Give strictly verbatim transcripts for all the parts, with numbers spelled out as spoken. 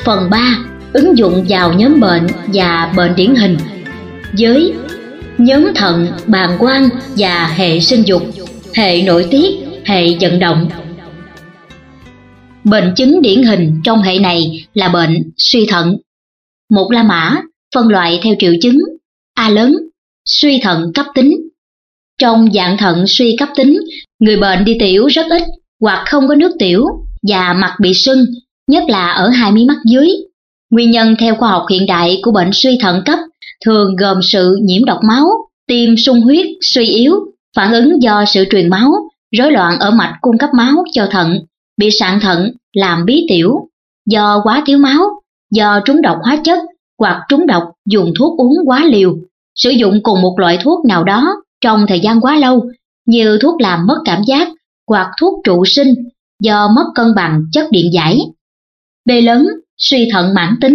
Phần ba. Ứng dụng vào nhóm bệnh và bệnh điển hình với nhóm thận, bàng quang và hệ sinh dục, hệ nội tiết, hệ vận động. Bệnh chứng điển hình trong hệ này là bệnh suy thận. Một La Mã phân loại theo triệu chứng: A lớn, suy thận cấp tính. Trong dạng thận suy cấp tính, người bệnh đi tiểu rất ít hoặc không có nước tiểu và mặt bị sưng, nhất là ở hai mí mắt dưới. Nguyên nhân theo khoa học hiện đại của bệnh suy thận cấp thường gồm sự nhiễm độc máu, tim sung huyết, suy yếu, phản ứng do sự truyền máu, rối loạn ở mạch cung cấp máu cho thận, bị sạn thận, làm bí tiểu, do quá thiếu máu, do trúng độc hóa chất hoặc trúng độc dùng thuốc uống quá liều, sử dụng cùng một loại thuốc nào đó trong thời gian quá lâu, như thuốc làm mất cảm giác hoặc thuốc trụ sinh, do mất cân bằng chất điện giải. B lớn, suy thận mãn tính.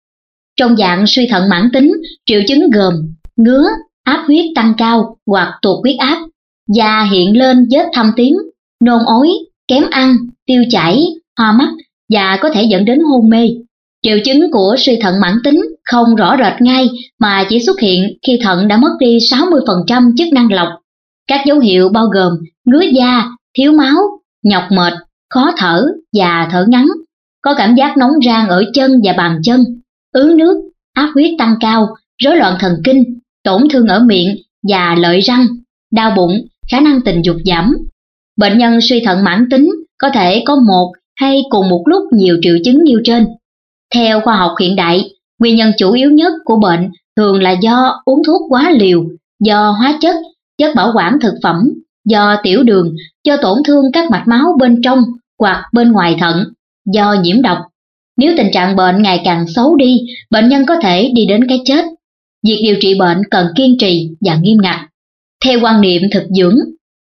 Trong dạng suy thận mãn tính, triệu chứng gồm ngứa, áp huyết tăng cao hoặc tụt huyết áp, da hiện lên vết thâm tím, nôn ói, kém ăn, tiêu chảy, hoa mắt và có thể dẫn đến hôn mê. Triệu chứng của suy thận mãn tính không rõ rệt ngay mà chỉ xuất hiện khi thận đã mất đi sáu mươi phần trăm chức năng lọc. Các dấu hiệu bao gồm ngứa da, thiếu máu, nhọc mệt, khó thở và thở ngắn, có cảm giác nóng rang ở chân và bàn chân, ứ nước, áp huyết tăng cao, rối loạn thần kinh, tổn thương ở miệng và lợi răng, đau bụng, khả năng tình dục giảm. Bệnh nhân suy thận mãn tính có thể có một hay cùng một lúc nhiều triệu chứng như trên. Theo khoa học hiện đại, nguyên nhân chủ yếu nhất của bệnh thường là do uống thuốc quá liều, do hóa chất, chất bảo quản thực phẩm, do tiểu đường, do tổn thương các mạch máu bên trong hoặc bên ngoài thận, do nhiễm độc. Nếu tình trạng bệnh ngày càng xấu đi, bệnh nhân có thể đi đến cái chết. Việc điều trị bệnh cần kiên trì và nghiêm ngặt. Theo quan niệm thực dưỡng.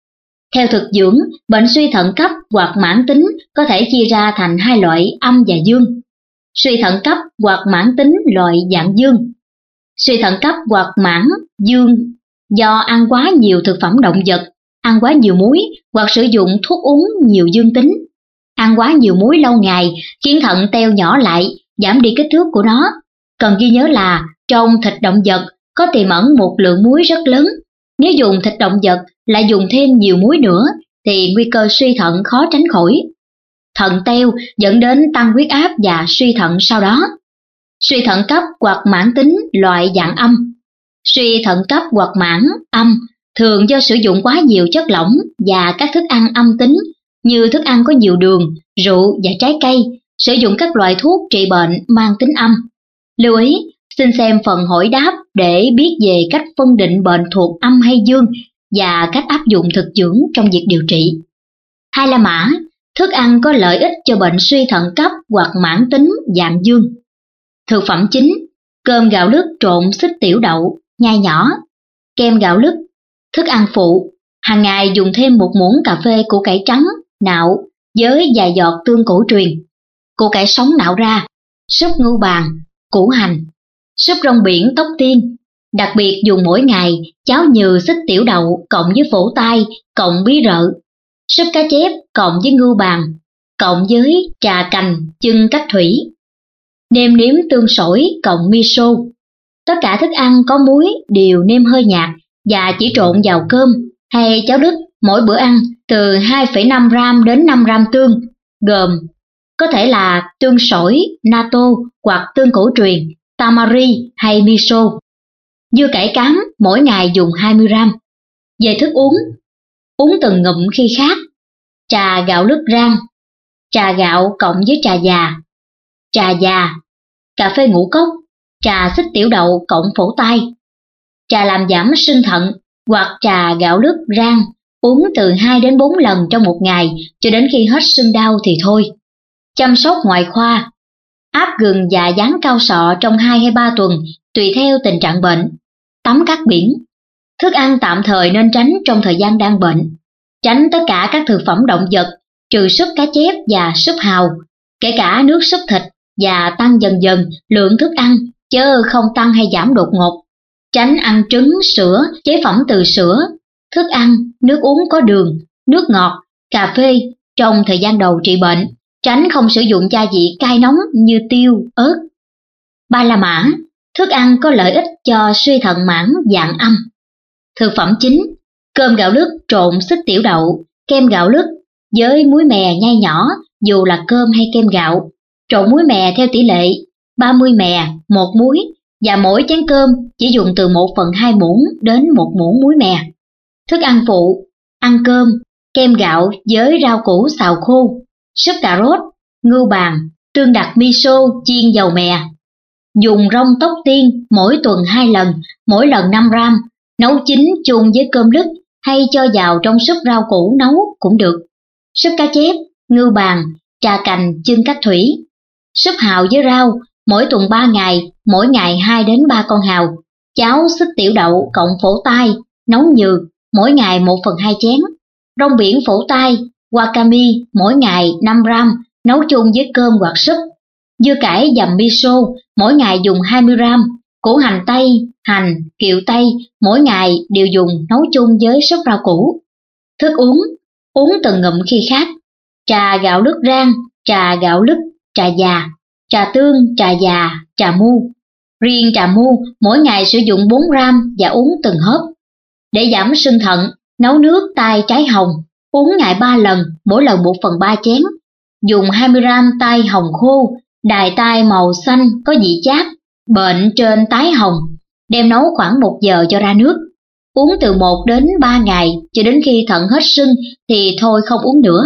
Theo thực dưỡng, bệnh suy thận cấp hoặc mãn tính có thể chia ra thành hai loại âm và dương. Suy thận cấp hoặc mãn tính loại dạng dương. Suy thận cấp hoặc mãn dương do ăn quá nhiều thực phẩm động vật, ăn quá nhiều muối hoặc sử dụng thuốc uống nhiều dương tính. Ăn quá nhiều muối lâu ngày khiến thận teo nhỏ lại, giảm đi kích thước của nó. Cần ghi nhớ là trong thịt động vật có tiềm ẩn một lượng muối rất lớn. Nếu dùng thịt động vật lại dùng thêm nhiều muối nữa thì nguy cơ suy thận khó tránh khỏi. Thận teo dẫn đến tăng huyết áp và suy thận sau đó. Suy thận cấp hoặc mãn tính loại dạng âm. Suy thận cấp hoặc mãn âm thường do sử dụng quá nhiều chất lỏng và các thức ăn âm tính như thức ăn có nhiều đường, rượu và trái cây, sử dụng các loại thuốc trị bệnh mang tính âm. Lưu ý, xin xem phần hỏi đáp để biết về cách phân định bệnh thuộc âm hay dương và cách áp dụng thực dưỡng trong việc điều trị. Hai La Mã, thức ăn có lợi ích cho bệnh suy thận cấp hoặc mãn tính dạng dương. Thực phẩm chính: cơm gạo lứt trộn xích tiểu đậu, nhai nhỏ, kem gạo lứt. Thức ăn phụ: hàng ngày dùng thêm một muỗng cà phê củ cải trắng nạo với vài giọt tương cổ truyền, củ cải sống nạo ra, súp ngưu bàng, củ hành, súp rong biển tóc tiên. Đặc biệt dùng mỗi ngày cháo nhừ xích tiểu đậu cộng với phổ tai cộng bí rợ, súp cá chép cộng với ngưu bàng, cộng với trà cành chưng cách thủy, nêm nếm tương sổi cộng miso. Tất cả thức ăn có muối đều nêm hơi nhạt và chỉ trộn vào cơm hay cháo lứt. Mỗi bữa ăn từ hai phẩy năm gam đến năm gam tương, gồm có thể là tương sổi, natto hoặc tương cổ truyền, tamari hay miso. Dưa cải cám mỗi ngày dùng hai mươi gam. Về thức uống: uống từng ngụm khi khát, trà gạo lứt rang, trà gạo cộng với trà già, trà già, cà phê ngũ cốc, trà xích tiểu đậu cộng phổ tai, trà làm giảm sưng thận hoặc trà gạo lứt rang, uống từ hai đến bốn lần trong một ngày cho đến khi hết sưng đau thì thôi. Chăm sóc ngoại khoa: áp gừng và dán cao sọ trong hai hay ba tuần tùy theo tình trạng bệnh. Tắm cát biển. Thức ăn tạm thời nên tránh trong thời gian đang bệnh. Tránh tất cả các thực phẩm động vật trừ súp cá chép và súp hào, kể cả nước súp thịt, và tăng dần dần lượng thức ăn chớ không tăng hay giảm đột ngột. Tránh ăn trứng, sữa, chế phẩm từ sữa, thức ăn, nước uống có đường, nước ngọt, cà phê trong thời gian đầu trị bệnh. tránh không sử dụng gia vị cay nóng như tiêu, ớt. Ba la mã, thức ăn có lợi ích cho suy thận mãn dạng âm. Thực phẩm chính: cơm gạo lứt trộn xích tiểu đậu, kem gạo lứt với muối mè nhai nhỏ dù là cơm hay kem gạo, trộn muối mè theo tỷ lệ ba mươi mè, một muối, và mỗi chén cơm chỉ dùng từ một phần hai muỗng đến một muỗng muối mè. Thức ăn phụ: ăn cơm, kem gạo với rau củ xào khô, súp cà rốt, ngưu bàng, tương đặc miso chiên dầu mè. Dùng rong tóc tiên mỗi tuần hai lần, mỗi lần năm gram, nấu chín chung với cơm lứt hay cho vào trong súp rau củ nấu cũng được. Súp cá chép, ngưu bàng, trà cành chưng cách thủy. Súp hào với rau, mỗi tuần ba ngày, mỗi ngày hai đến ba con hào. Cháo xích tiểu đậu cộng phổ tai, nấu nhừ, mỗi ngày một phần hai chén. Rong biển phổ tai, wakame, mỗi ngày năm gram, nấu chung với cơm hoặc súp. Dưa cải dầm miso, mỗi ngày dùng hai mươi gram. Củ hành tây, hành, kiệu tây, mỗi ngày đều dùng nấu chung với súp rau củ. Thức uống: uống từng ngụm khi khát. Trà gạo lứt rang, trà gạo lứt, trà già, trà tương, trà già, trà mu. Riêng trà mu, mỗi ngày sử dụng bốn gram và uống từng hớp. Để giảm sưng thận, nấu nước tai trái hồng, uống ngày ba lần, mỗi lần một phần ba chén. Dùng hai mươi gram tai hồng khô, đài tai màu xanh có vị chát, bệnh trên tái hồng, đem nấu khoảng một giờ cho ra nước. Uống từ một đến ba ngày, cho đến khi thận hết sưng thì thôi không uống nữa.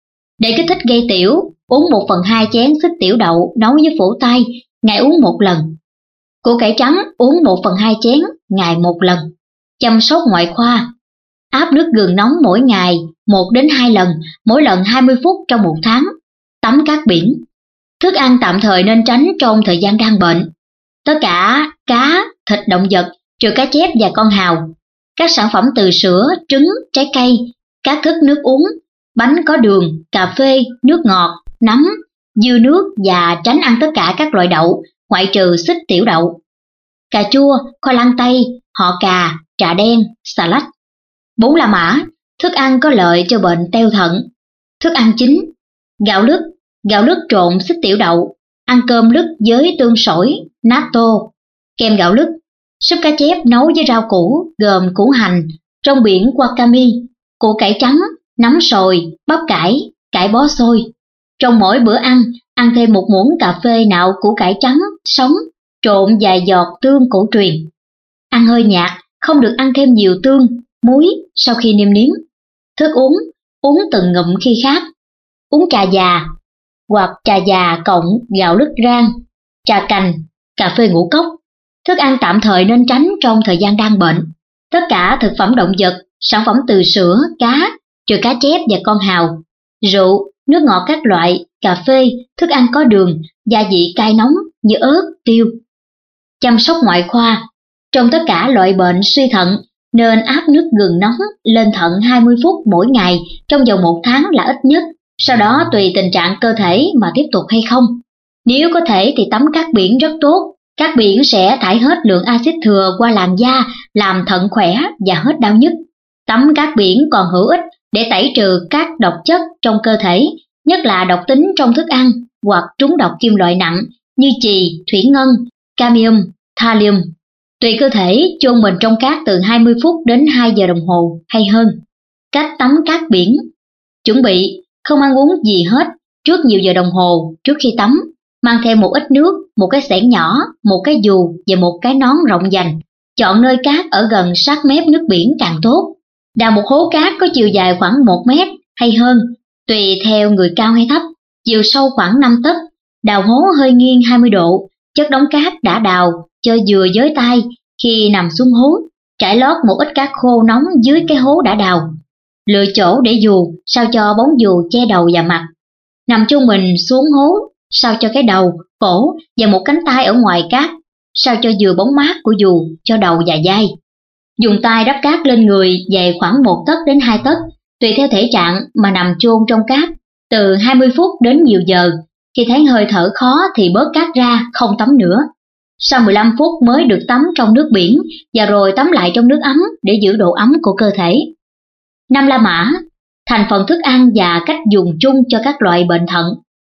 Để kích thích gây tiểu, uống một phần hai chén xích tiểu đậu nấu với phổ tai, ngày uống một lần. Củ cải trắng uống một phần hai chén, ngày một lần. Chăm sóc ngoại khoa: áp nước gừng nóng mỗi ngày, một đến hai lần, mỗi lần hai mươi phút trong một tháng. Tắm cát biển. Thức ăn tạm thời nên tránh trong thời gian đang bệnh: tất cả cá, thịt động vật, trừ cá chép và con hào. Các sản phẩm từ sữa, trứng, trái cây, cá cất nước uống, bánh có đường, cà phê, nước ngọt, nấm, dưa nước, và tránh ăn tất cả các loại đậu, ngoại trừ xích tiểu đậu. Cà chua, khoai lang tây, họ cà, trà đen, xà lách. Bốn la mã, thức ăn có lợi cho bệnh teo thận. Thức ăn chính: gạo lứt, gạo lứt trộn xích tiểu đậu, ăn cơm lứt với tương sỏi, natto, kem gạo lứt, súp cá chép nấu với rau củ gồm củ hành, rong biển wakame, củ cải trắng, nấm sồi, bắp cải, cải bó xôi. Trong mỗi bữa ăn, ăn thêm một muỗng cà phê nạo củ cải trắng, sống, trộn vài giọt tương cổ truyền. Ăn hơi nhạt, không được ăn thêm nhiều tương, muối sau khi nêm nếm. Thức uống: uống từng ngụm khi khát. Uống trà già hoặc trà già cộng gạo lứt rang, trà cành, cà phê ngũ cốc. Thức ăn tạm thời nên tránh trong thời gian đang bệnh: tất cả thực phẩm động vật, sản phẩm từ sữa, cá, trừ cá chép và con hào. Rượu, nước ngọt các loại, cà phê, thức ăn có đường, gia vị cay nóng như ớt, tiêu. Chăm sóc ngoại khoa: trong tất cả loại bệnh suy thận, nên áp nước gừng nóng lên thận hai mươi phút mỗi ngày trong vòng một tháng là ít nhất, sau đó tùy tình trạng cơ thể mà tiếp tục hay không. Nếu có thể thì tắm cát biển rất tốt. Cát biển sẽ thải hết lượng axit thừa qua làn da, làm thận khỏe và hết đau nhức. Tắm cát biển còn hữu ích để tẩy trừ các độc chất trong cơ thể, nhất là độc tính trong thức ăn hoặc trúng độc kim loại nặng như chì, thủy ngân, cadmium, thallium. Tùy cơ thể, chôn mình trong cát từ hai mươi phút đến hai giờ đồng hồ hay hơn. Cách tắm cát biển: chuẩn bị: không ăn uống gì hết trước nhiều giờ đồng hồ trước khi tắm. Mang theo một ít nước, một cái xẻng nhỏ, một cái dù và một cái nón rộng dành. Chọn nơi cát ở gần sát mép nước biển càng tốt. Đào một hố cát có chiều dài khoảng một mét hay hơn, tùy theo người cao hay thấp, chiều sâu khoảng năm tấc. Đào hố hơi nghiêng hai mươi độ, chất đống cát đã đào cho vừa với tay. Khi nằm xuống hố, trải lót một ít cát khô nóng dưới cái hố đã đào. Lựa chỗ để dù sao cho bóng dù che đầu và mặt. Nằm chung mình xuống hố, sao cho cái đầu, cổ và một cánh tay ở ngoài cát, sao cho vừa bóng mát của dù cho đầu và vai. Dùng tay đắp cát lên người dày khoảng một tấc đến hai tấc, tùy theo thể trạng mà nằm chôn trong cát từ hai mươi phút đến nhiều giờ. Khi thấy hơi thở khó thì bớt cát ra, không tắm nữa. Sau mười lăm phút mới được tắm trong nước biển và rồi tắm lại trong nước ấm để giữ độ ấm của cơ thể. Năm la mã: thành phần thức ăn và cách dùng chung cho các loại bệnh thận.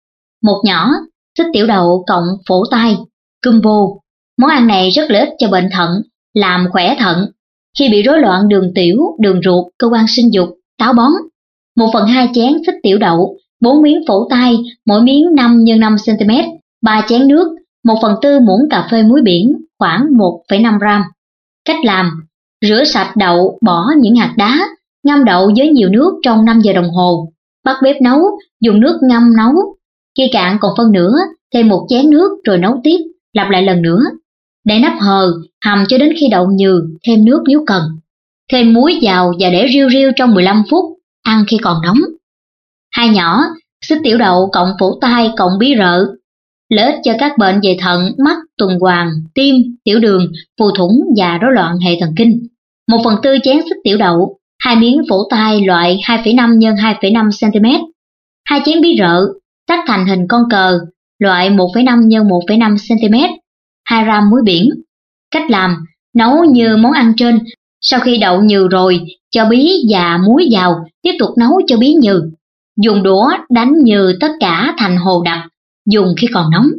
một nhỏ, xích tiểu đậu cộng phổ tai, combo. Món ăn này rất lợi ích cho bệnh thận, làm khỏe thận. Khi bị rối loạn đường tiểu, đường ruột, cơ quan sinh dục, táo bón. Một phần hai chén xích tiểu đậu, bốn miếng phổ tai, mỗi miếng năm nhân năm xăng-ti-mét, ba chén nước, một phần tư muỗng cà phê muối biển, khoảng một phẩy năm gram. Cách làm: rửa sạch đậu, bỏ những hạt đá, ngâm đậu với nhiều nước trong năm giờ đồng hồ. Bắt bếp nấu, dùng nước ngâm nấu. Khi cạn còn phân nửa, thêm một chén nước rồi nấu tiếp, lặp lại lần nữa. Để nắp hờ, hầm cho đến khi đậu nhừ, thêm nước nếu cần. Thêm muối vào và để riu riu trong mười lăm phút, ăn khi còn nóng. Hai nhỏ, xích tiểu đậu cộng phổ tai cộng bí rợ. Lợi ích cho các bệnh về thận, mắt, tuần hoàn, tim, tiểu đường, phù thủng và rối loạn hệ thần kinh. Một phần tư chén xích tiểu đậu, hai miếng phổ tai loại hai phẩy năm nhân hai phẩy năm xăng-ti-mét, hai chén bí rợ, cắt thành hình con cờ, loại một phẩy năm nhân một phẩy năm xăng-ti-mét, hai gram muối biển. Cách làm: nấu như món ăn trên, sau khi đậu nhừ rồi, cho bí và muối vào, tiếp tục nấu cho bí nhừ. Dùng đũa đánh nhừ tất cả thành hồ đặc, dùng khi còn nóng.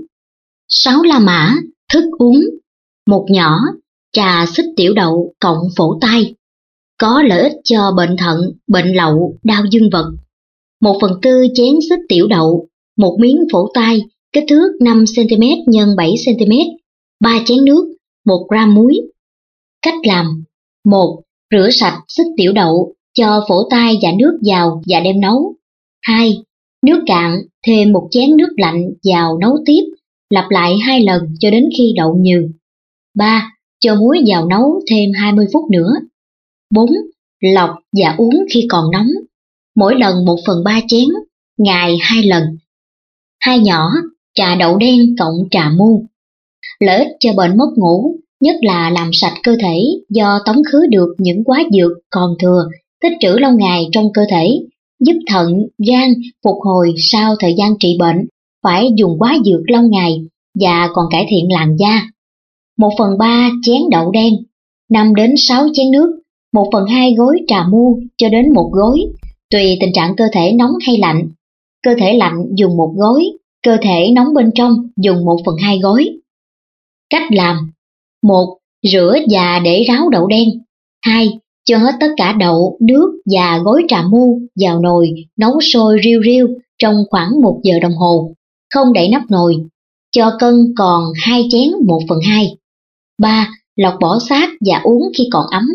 Sáu la mã, thức uống. Một nhỏ, trà xích tiểu đậu cộng phổ tai. Có lợi ích cho bệnh thận, bệnh lậu, đau dương vật. Một phần tư chén xích tiểu đậu, một miếng phổ tai, kích thước năm xăng-ti-mét nhân bảy xăng-ti-mét, ba chén nước, một gram muối. Cách làm: một. Rửa sạch xích tiểu đậu, cho phổ tai và nước vào và đem nấu. hai. Nước cạn, thêm một chén nước lạnh vào nấu tiếp, lặp lại hai lần cho đến khi đậu nhừ. ba. Cho muối vào nấu thêm hai mươi phút nữa. bốn. Lọc và uống khi còn nóng. Mỗi lần một phần ba chén, ngày hai lần. Hai nhỏ, trà đậu đen cộng trà mu. Lợi ích cho bệnh mất ngủ, nhất là làm sạch cơ thể do tống khứ được những hóa dược còn thừa, tích trữ lâu ngày trong cơ thể, giúp thận, gan phục hồi sau thời gian trị bệnh, phải dùng hóa dược lâu ngày và còn cải thiện làn da. Một phần ba chén đậu đen, năm đến sáu chén nước, một phần hai gối trà mu cho đến một gối, tùy tình trạng cơ thể nóng hay lạnh. Cơ thể lạnh dùng một gối, cơ thể nóng bên trong dùng một phần hai gối. Cách làm: một. Rửa và để ráo đậu đen. hai. Cho hết tất cả đậu, nước và gối trà mu vào nồi, nấu sôi riu riu trong khoảng một giờ đồng hồ. Không đậy nắp nồi. Cho cân còn hai chén một phần hai. ba. Lọc bỏ xác và uống khi còn ấm.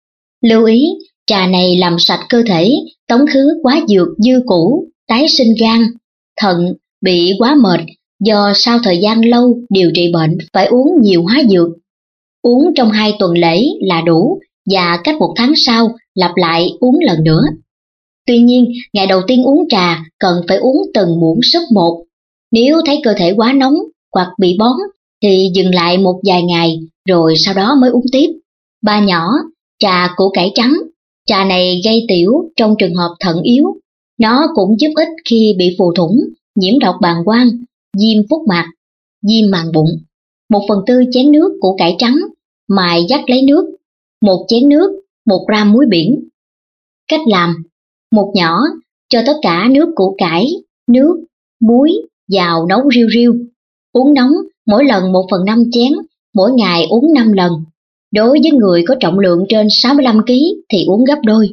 Lưu ý, trà này làm sạch cơ thể, tống khứ quá dược dư cũ, tái sinh gan, thận bị quá mệt do sau thời gian lâu điều trị bệnh phải uống nhiều hóa dược. Uống trong hai tuần lễ là đủ và cách một tháng sau lặp lại uống lần nữa. Tuy nhiên, ngày đầu tiên uống trà cần phải uống từng muỗng súp một. Nếu thấy cơ thể quá nóng hoặc bị bón thì dừng lại một vài ngày rồi sau đó mới uống tiếp. Ba nhỏ, trà củ cải trắng. Trà này gây tiểu trong trường hợp thận yếu. Nó cũng giúp ích khi bị phù thủng, nhiễm độc bàng quang, viêm phúc mạc, viêm màng bụng. Một phần tư chén nước củ cải trắng, mài vắt lấy nước, một chén nước, một gram muối biển. Cách làm: một nhỏ, cho tất cả nước củ cải, nước, muối vào nấu riu riu. Uống nóng, mỗi lần một phần năm chén, mỗi ngày uống năm lần. Đối với người có trọng lượng trên sáu mươi lăm ki lô gam thì uống gấp đôi.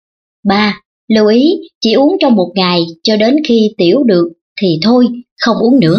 ba. Lưu ý, chỉ uống trong một ngày cho đến khi tiểu được thì thôi, không uống nữa.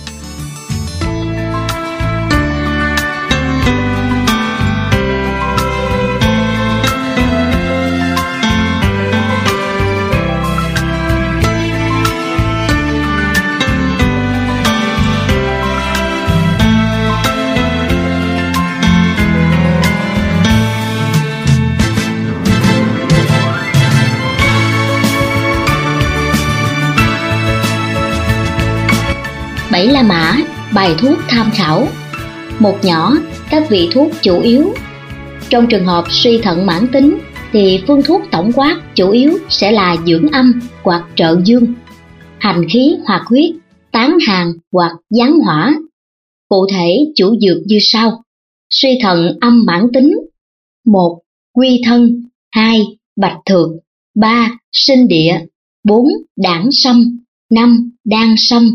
Bảy la mã, bài thuốc tham khảo. Một nhỏ, các vị thuốc chủ yếu. Trong trường hợp suy thận mãn tính thì phương thuốc tổng quát chủ yếu sẽ là dưỡng âm hoặc trợ dương, hành khí hoạt huyết, tán hàn hoặc giáng hỏa. Cụ thể chủ dược như sau: suy thận âm mãn tính: một. Quy thân. hai. Bạch thược. ba. Sinh địa. bốn. Đảng sâm. năm. Đan sâm.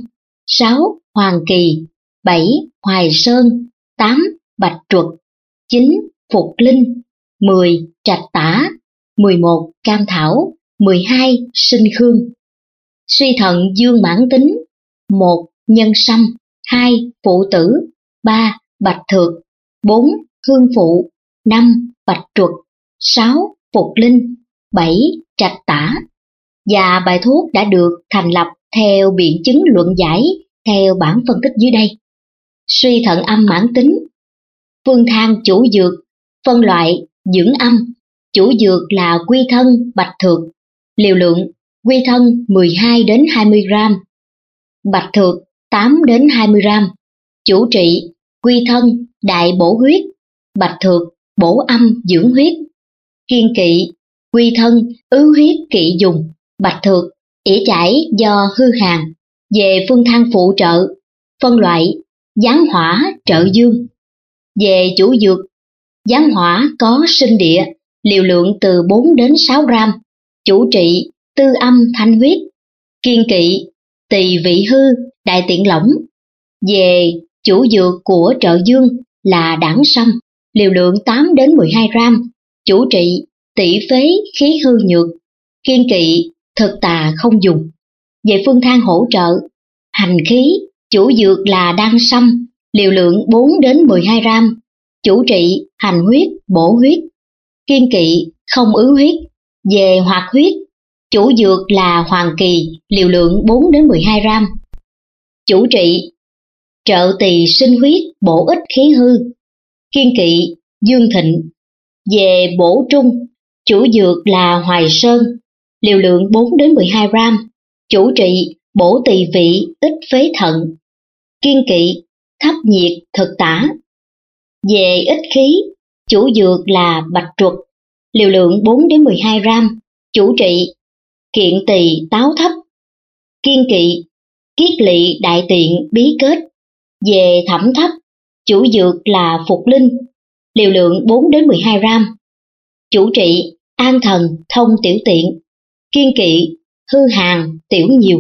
sáu. Hoàng kỳ. bảy. Hoài sơn. tám. Bạch truật. chín. Phục linh. mười. Trạch tả. mười một. Cam thảo. mười hai. Sinh khương. Suy thận dương mãn tính. một. Nhân sâm. hai. Phụ tử. ba. Bạch thược. bốn. Hương phụ. năm. Bạch truật. sáu. Phục linh. bảy. Trạch tả. Và bài thuốc đã được thành lập theo biện chứng luận giải theo bản phân tích dưới đây. Suy thận âm mãn tính. Phương thang chủ dược. Phân loại dưỡng âm. Chủ dược là quy thân, bạch thược. Liều lượng quy thân mười hai đến hai mươi gram, bạch thược tám đến hai mươi gram. Chủ trị quy thân, đại bổ huyết, bạch thược bổ âm dưỡng huyết. Kiêng kỵ quy thân, ứ huyết kỵ dùng, bạch thược ỉa chải do hư hàn. Về phương thang phụ trợ, phân loại gián hỏa trợ dương. Về chủ dược, gián hỏa có sinh địa, liều lượng từ bốn đến sáu gram. Chủ trị tư âm thanh huyết. Kiêng kỵ tỳ vị hư, đại tiện lỏng. Về chủ dược của trợ dương là đảng sâm, liều lượng tám đến mười hai gram. Chủ trị tỵ phế khí hư nhược. Kiêng kỵ thực tà không dùng. Về phương thang hỗ trợ, hành khí, chủ dược là đan sâm, liều lượng bốn đến mười hai gram. Chủ trị hành huyết, bổ huyết. Kiêng kỵ không ứ huyết. Về hoạt huyết, chủ dược là hoàng kỳ, liều lượng bốn đến mười hai gram. Chủ trị trợ tỳ sinh huyết, bổ ích khí hư. Kiêng kỵ dương thịnh. Về bổ trung, chủ dược là hoài sơn, liều lượng bốn đến mười hai gram. Chủ trị bổ tỳ vị, ích phế thận. Kiêng kỵ thấp nhiệt thực tả. Về ích khí, chủ dược là bạch truật, liều lượng bốn đến mười hai gram. Chủ trị kiện tỳ táo thấp. Kiêng kỵ kiết lỵ đại tiện bí kết. Về thẩm thấp, chủ dược là phục linh, liều lượng bốn đến mười hai gram. Chủ trị an thần thông tiểu tiện. Kiêng kỵ hư hàn tiểu nhiều.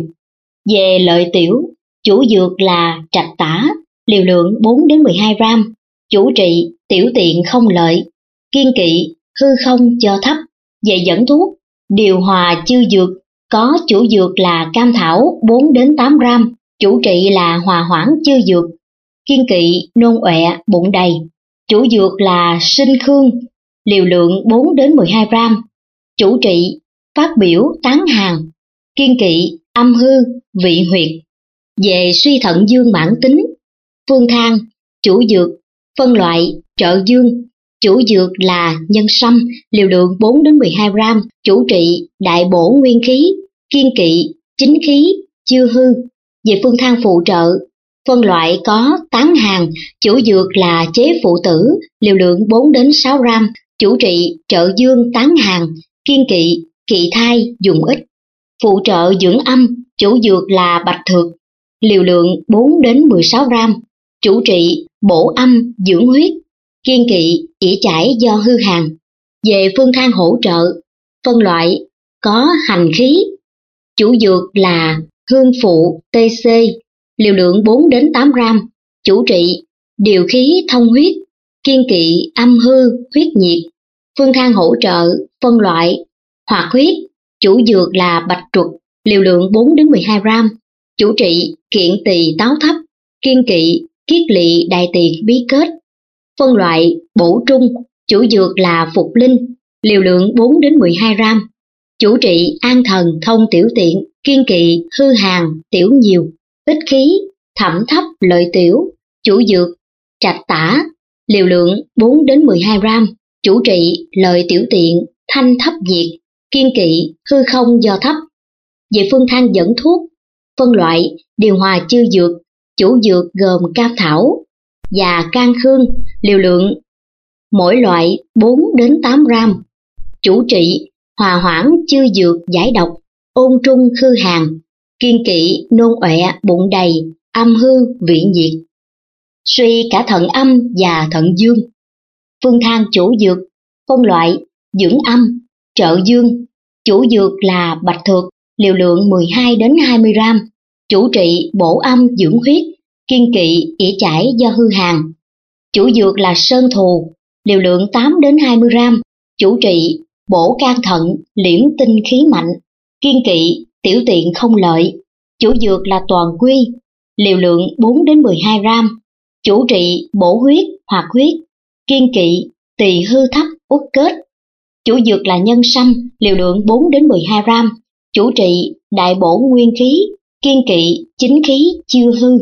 Về lợi tiểu, chủ dược là trạch tả, liều lượng bốn đến mười hai gram. Chủ trị tiểu tiện không lợi. Kiêng kỵ hư không cho thấp. Về dẫn thuốc, điều hòa chư dược, có chủ dược là cam thảo bốn đến tám gram. Chủ trị là hòa hoãn chư dược. Kiêng kỵ nôn ọe bụng đầy. Chủ dược là sinh khương, liều lượng bốn đến mười hai gram. Chủ trị phát biểu tán hàn. Kiêng kỵ âm hư vị huyệt. Về suy thận dương mãn tính, phương thang chủ dược, phân loại trợ dương. Chủ dược là nhân sâm, liều lượng bốn đến mười hai gram. Chủ trị đại bổ nguyên khí. Kiêng kỵ chính khí chưa hư. Về phương thang phụ trợ, phân loại có tán hàn, chủ dược là chế phụ tử, liều lượng bốn đến sáu gram. Chủ trị trợ dương tán hàn. Kiêng kỵ kỵ thai dùng ít. Phụ trợ dưỡng âm, chủ dược là bạch thược, liều lượng bốn đến mười sáu gram. Chủ trị bổ âm dưỡng huyết. Kiêng kỵ ỉa chải do hư hàn. Về phương thang hỗ trợ, phân loại có hành khí, chủ dược là hương phụ tê xê, liều lượng bốn đến tám gram. Chủ trị điều khí thông huyết. Kiêng kỵ âm hư huyết nhiệt. Phương thang hỗ trợ, phân loại hoạt huyết, chủ dược là bạch truật, liều lượng bốn đến mười hai gram. Chủ trị kiện tỳ táo thấp. Kiêng kỵ kiết lỵ đại tiện bí kết. Phân loại bổ trung, chủ dược là phục linh, liều lượng bốn đến mười hai gram. Chủ trị an thần thông tiểu tiện. Kiêng kỵ hư hàn tiểu nhiều, ích khí thẩm thấp lợi tiểu. Chủ dược trạch tả, liều lượng bốn đến mười hai gram. Chủ trị lợi tiểu tiện, thanh thấp nhiệt. Kiêng kỵ hư không do thấp. Về phương thang dẫn thuốc, phân loại điều hòa chư dược. Chủ dược gồm cam thảo và can khương, liều lượng mỗi loại bốn đến tám gram. Chủ trị hòa hoãn chư dược giải độc, ôn trung khư hàn. Kiêng kỵ nôn ọe bụng đầy, âm hư vị nhiệt. Suy cả thận âm và thận dương, phương thang chủ dược, phân loại dưỡng âm, trợ dương. Chủ dược là bạch thược, liều lượng mười hai đến hai mươi gram. chủ trị bổ âm dưỡng huyết, kiêng kỵ ỉa chải do hư hàn. Chủ dược là sơn thù, liều lượng tám đến hai mươi gam, chủ trị bổ can thận, liễm tinh khí mạnh, kiêng kỵ tiểu tiện không lợi. Chủ dược là toàn quy, liều lượng bốn đến mười hai gam, chủ trị bổ huyết, hoạt huyết, kiêng kỵ tỳ hư thấp, uất kết. Chủ dược là nhân sâm, liều lượng bốn đến mười hai gam, chủ trị đại bổ nguyên khí, kiêng kỵ chính khí chưa hư.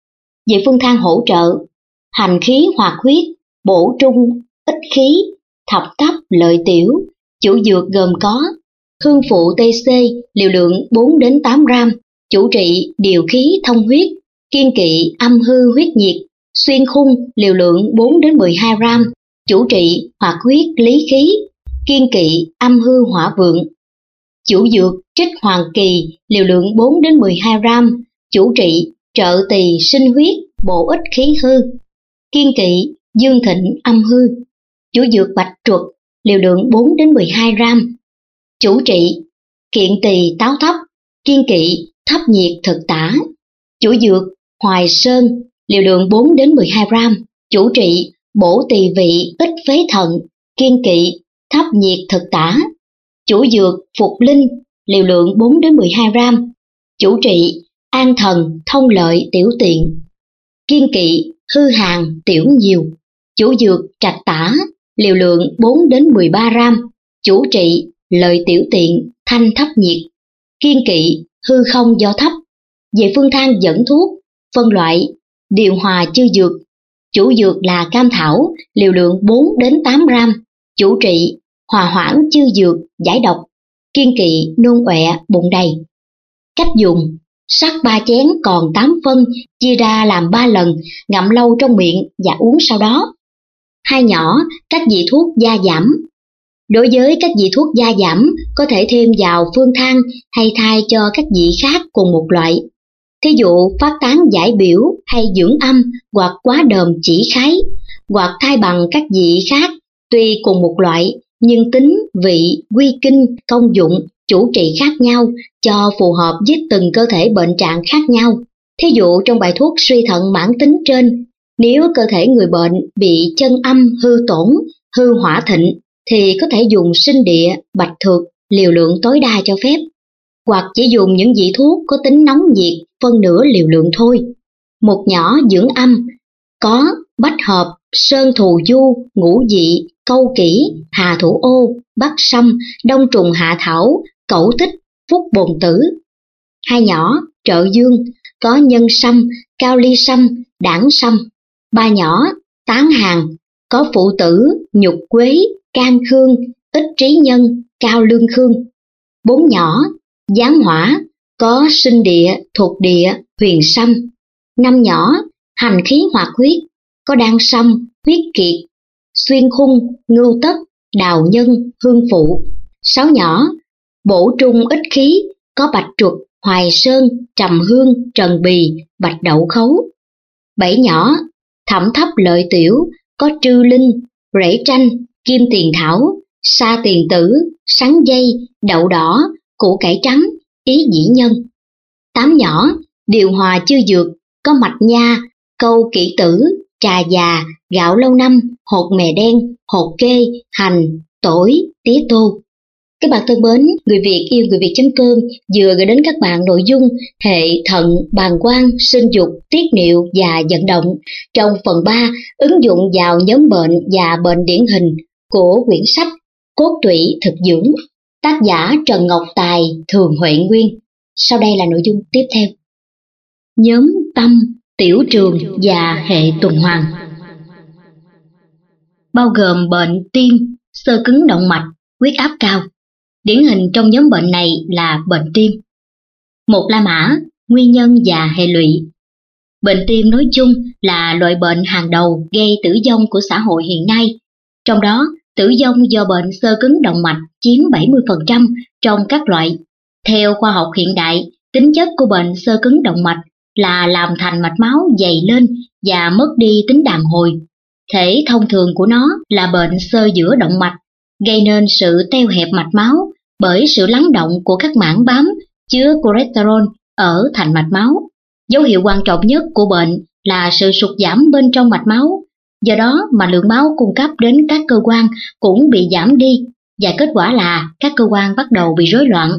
Về phương thang hỗ trợ: hành khí hoạt huyết, bổ trung ích khí, thập thấp lợi tiểu. Chủ dược gồm có hương phụ tê xê, liều lượng bốn đến tám gam, chủ trị điều khí thông huyết, kiêng kỵ âm hư huyết nhiệt. Xuyên khung, liều lượng bốn đến mười hai gam, chủ trị hoạt huyết lý khí, kiêng kỵ âm hư hỏa vượng. Chủ dược trích hoàng kỳ, liều lượng bốn đến mười hai gam, chủ trị trợ tỳ sinh huyết, bổ ích khí hư, kiêng kỵ dương thịnh âm hư. Chủ dược bạch truật, liều lượng bốn đến mười hai gam, chủ trị kiện tỳ táo thấp, kiêng kỵ thấp nhiệt thực tả. Chủ dược hoài sơn, liều lượng bốn đến mười hai gam, chủ trị bổ tỳ vị ích phế thận, kiêng kỵ thấp nhiệt thực tả. Chủ dược phục linh, liều lượng bốn đến mười hai gam, chủ trị an thần thông lợi tiểu tiện, kiêng kỵ hư hàn tiểu nhiều. Chủ dược trạch tả, liều lượng bốn đến mười ba gam, chủ trị lợi tiểu tiện thanh thấp nhiệt, kiêng kỵ hư không do thấp. Về phương thang dẫn thuốc, phân loại: điều hòa chư dược. Chủ dược là cam thảo, liều lượng bốn đến tám gam, chủ trị hòa hoãn chư dược, giải độc, kiêng kỵ nôn ọe bụng đầy. Cách dùng: sắc ba chén còn tám phân, chia ra làm ba lần, ngậm lâu trong miệng và uống sau đó. Hai nhỏ các vị thuốc gia giảm. Đối với các vị thuốc gia giảm, có thể thêm vào phương thang hay thay cho các vị khác cùng một loại. Thí dụ phát tán giải biểu hay dưỡng âm, hoặc quá đờm chỉ khái, hoặc thay bằng các vị khác tuy cùng một loại nhưng tính, vị, quy kinh, công dụng, chủ trị khác nhau cho phù hợp với từng cơ thể bệnh trạng khác nhau. Thí dụ trong bài thuốc suy thận mãn tính trên, nếu cơ thể người bệnh bị chân âm hư tổn, hư hỏa thịnh thì có thể dùng sinh địa, bạch thược, liều lượng tối đa cho phép, hoặc chỉ dùng những vị thuốc có tính nóng nhiệt phân nửa liều lượng thôi. Một nhỏ dưỡng âm có bách hợp, sơn thù du, ngũ vị, câu kỷ, hà thủ ô, bắc sâm, đông trùng hạ thảo, cẩu tích, phúc bồn tử. Hai nhỏ trợ dương có nhân sâm, cao ly sâm, đảng sâm. Ba nhỏ tán hàn có phụ tử, nhục quế, can khương, ích trí nhân, cao lương khương. Bốn nhỏ giáng hỏa có sinh địa, thuộc địa, huyền sâm. Năm nhỏ hành khí hoạt huyết có đan sâm, huyết kiệt, xuyên khung, ngưu tất, đào nhân, hương phụ. Sáu nhỏ bổ trung ích khí có bạch truật, hoài sơn, trầm hương, trần bì, bạch đậu khấu. Bảy nhỏ thẩm thấp lợi tiểu có trư linh, rễ tranh, kim tiền thảo, sa tiền tử, sắn dây, đậu đỏ, củ cải trắng, ý dĩ nhân. Tám nhỏ điều hòa chư dược có mạch nha, câu kỷ tử, trà già, gạo lâu năm, hột mè đen, hột kê, hành, tỏi, tía tô. Các bạn thân mến, người Việt yêu người Việt chấm com vừa gửi đến các bạn nội dung hệ thận, bàng quang, sinh dục, tiết niệu và vận động trong phần ba ứng dụng vào nhóm bệnh và bệnh điển hình của quyển sách Cốt tủy thực dưỡng, tác giả Trần Ngọc Tài, Thường Huệ Nguyên. Sau đây là nội dung tiếp theo. Nhóm tâm, tiểu trường và hệ tuần hoàn bao gồm bệnh tim, xơ cứng động mạch, huyết áp cao. Điển hình trong nhóm bệnh này là bệnh tim. Một La Mã, nguyên nhân và hệ lụy. Bệnh tim nói chung là loại bệnh hàng đầu gây tử vong của xã hội hiện nay. Trong đó, tử vong do bệnh xơ cứng động mạch chiếm bảy mươi phần trăm trong các loại. Theo khoa học hiện đại, tính chất của bệnh xơ cứng động mạch là làm thành mạch máu dày lên và mất đi tính đàn hồi. Thể thông thường của nó là bệnh xơ giữa động mạch, gây nên sự teo hẹp mạch máu bởi sự lắng động của các mảng bám chứa cholesterol ở thành mạch máu. Dấu hiệu quan trọng nhất của bệnh là sự sụt giảm bên trong mạch máu, do đó mà lượng máu cung cấp đến các cơ quan cũng bị giảm đi, và kết quả là các cơ quan bắt đầu bị rối loạn.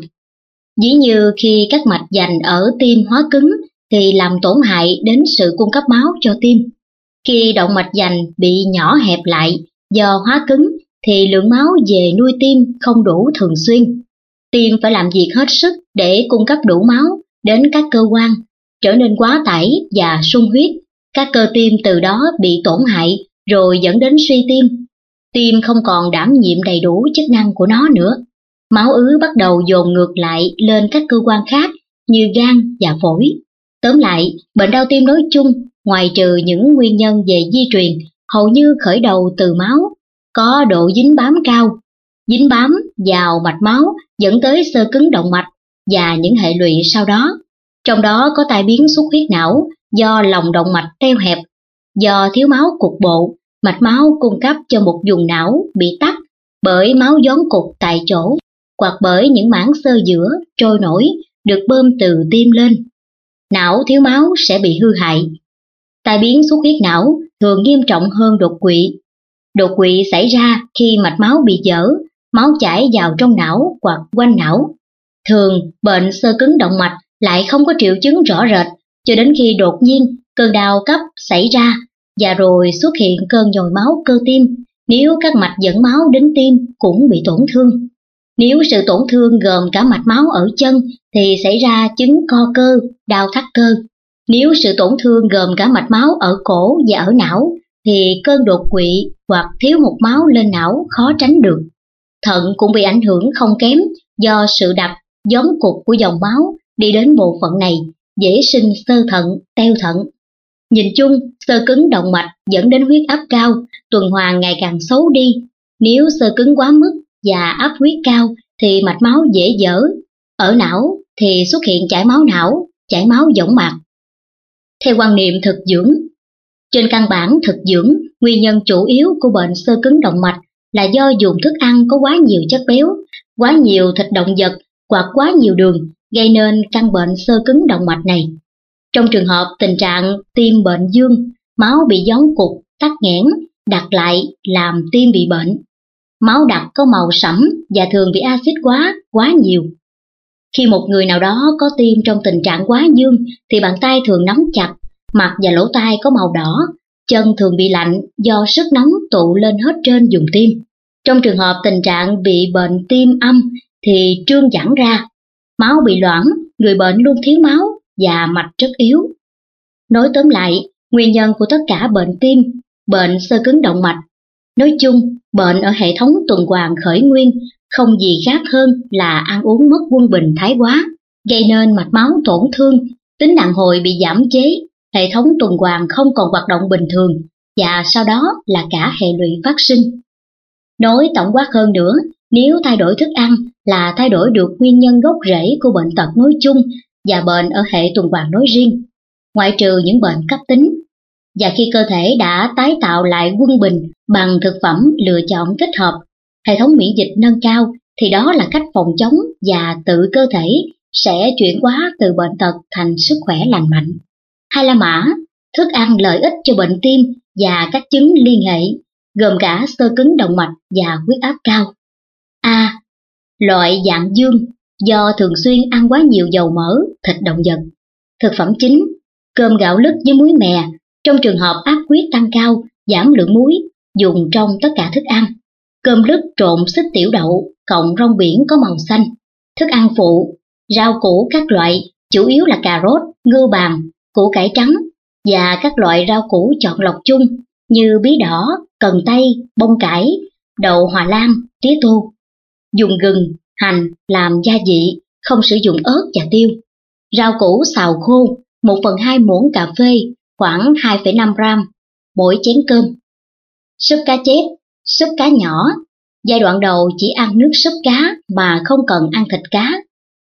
Ví như khi các mạch vành ở tim hóa cứng thì làm tổn hại đến sự cung cấp máu cho tim. Khi động mạch vành bị nhỏ hẹp lại do hóa cứng thì lượng máu về nuôi tim không đủ thường xuyên. Tim phải làm việc hết sức để cung cấp đủ máu đến các cơ quan, trở nên quá tải và sung huyết. Các cơ tim từ đó bị tổn hại rồi dẫn đến suy tim. Tim không còn đảm nhiệm đầy đủ chức năng của nó nữa. Máu ứ bắt đầu dồn ngược lại lên các cơ quan khác như gan và phổi. Tóm lại, bệnh đau tim nói chung, ngoài trừ những nguyên nhân về di truyền, hầu như khởi đầu từ máu, có độ dính bám cao. Dính bám vào mạch máu dẫn tới xơ cứng động mạch và những hệ lụy sau đó. Trong đó có tai biến xuất huyết não do lòng động mạch teo hẹp, do thiếu máu cục bộ, mạch máu cung cấp cho một vùng não bị tắc bởi máu gión cục tại chỗ, hoặc bởi những mảng xơ giữa trôi nổi được bơm từ tim lên. Não thiếu máu sẽ bị hư hại. Tai biến xuất huyết não thường nghiêm trọng hơn đột quỵ. Đột quỵ xảy ra khi mạch máu bị vỡ, máu chảy vào trong não hoặc quanh não. Thường, bệnh xơ cứng động mạch lại không có triệu chứng rõ rệt cho đến khi đột nhiên cơn đau cấp xảy ra và rồi xuất hiện cơn nhồi máu cơ tim nếu các mạch dẫn máu đến tim cũng bị tổn thương. Nếu sự tổn thương gồm cả mạch máu ở chân thì xảy ra chứng co cơ, đau thắt cơ. Nếu sự tổn thương gồm cả mạch máu ở cổ và ở não thì cơn đột quỵ hoặc thiếu hụt máu lên não khó tránh được. Thận cũng bị ảnh hưởng không kém do sự đặc, gión cục của dòng máu đi đến bộ phận này, dễ sinh xơ thận, teo thận. Nhìn chung, xơ cứng động mạch dẫn đến huyết áp cao, tuần hoàn ngày càng xấu đi. Nếu xơ cứng quá mức và áp huyết cao thì mạch máu dễ dở. Ở não thì xuất hiện chảy máu não, chảy máu võng mạc. Theo quan niệm thực dưỡng, trên căn bản thực dưỡng, nguyên nhân chủ yếu của bệnh xơ cứng động mạch là do dùng thức ăn có quá nhiều chất béo, quá nhiều thịt động vật hoặc quá nhiều đường, gây nên căn bệnh xơ cứng động mạch này. Trong trường hợp tình trạng tim bệnh dương, máu bị gión cục, tắc nghẽn, đặc lại làm tim bị bệnh. Máu đặc có màu sẫm và thường bị axit quá, quá nhiều. Khi một người nào đó có tim trong tình trạng quá dương thì bàn tay thường nắm chặt, mặt và lỗ tai có màu đỏ, chân thường bị lạnh do sức nóng tụ lên hết trên vùng tim. Trong trường hợp tình trạng bị bệnh tim âm thì trương giãn ra, máu bị loãng, người bệnh luôn thiếu máu và mạch rất yếu. Nói tóm lại, nguyên nhân của tất cả bệnh tim, bệnh xơ cứng động mạch, nói chung, bệnh ở hệ thống tuần hoàn khởi nguyên không gì khác hơn là ăn uống mất quân bình thái quá, gây nên mạch máu tổn thương, tính đàn hồi bị giảm chế, hệ thống tuần hoàn không còn hoạt động bình thường và sau đó là cả hệ lụy phát sinh. Nói tổng quát hơn nữa, nếu thay đổi thức ăn là thay đổi được nguyên nhân gốc rễ của bệnh tật nói chung và bệnh ở hệ tuần hoàn nói riêng, ngoại trừ những bệnh cấp tính. Và khi cơ thể đã tái tạo lại quân bình bằng thực phẩm lựa chọn thích hợp, hệ thống miễn dịch nâng cao, thì đó là cách phòng chống và tự cơ thể sẽ chuyển hóa từ bệnh tật thành sức khỏe lành mạnh. Hai La Mã, thức ăn lợi ích cho bệnh tim và các chứng liên hệ, gồm cả xơ cứng động mạch và huyết áp cao. A. Loại dạng dương, do thường xuyên ăn quá nhiều dầu mỡ, thịt động vật. Thực phẩm chính, cơm gạo lứt với muối mè, trong trường hợp áp huyết tăng cao, giảm lượng muối, dùng trong tất cả thức ăn. Cơm lứt trộn xích tiểu đậu, cộng rong biển có màu xanh. Thức ăn phụ, rau củ các loại, chủ yếu là cà rốt, ngưu bàng, củ cải trắng và các loại rau củ chọn lọc chung như bí đỏ, cần tây, bông cải, đậu Hòa Lan, tía tô. Dùng gừng, hành làm gia vị, không sử dụng ớt và tiêu. Rau củ xào khô, một phần hai muỗng cà phê, khoảng hai phẩy năm gram, mỗi chén cơm. Súp cá chép, súp cá nhỏ, giai đoạn đầu chỉ ăn nước súp cá mà không cần ăn thịt cá.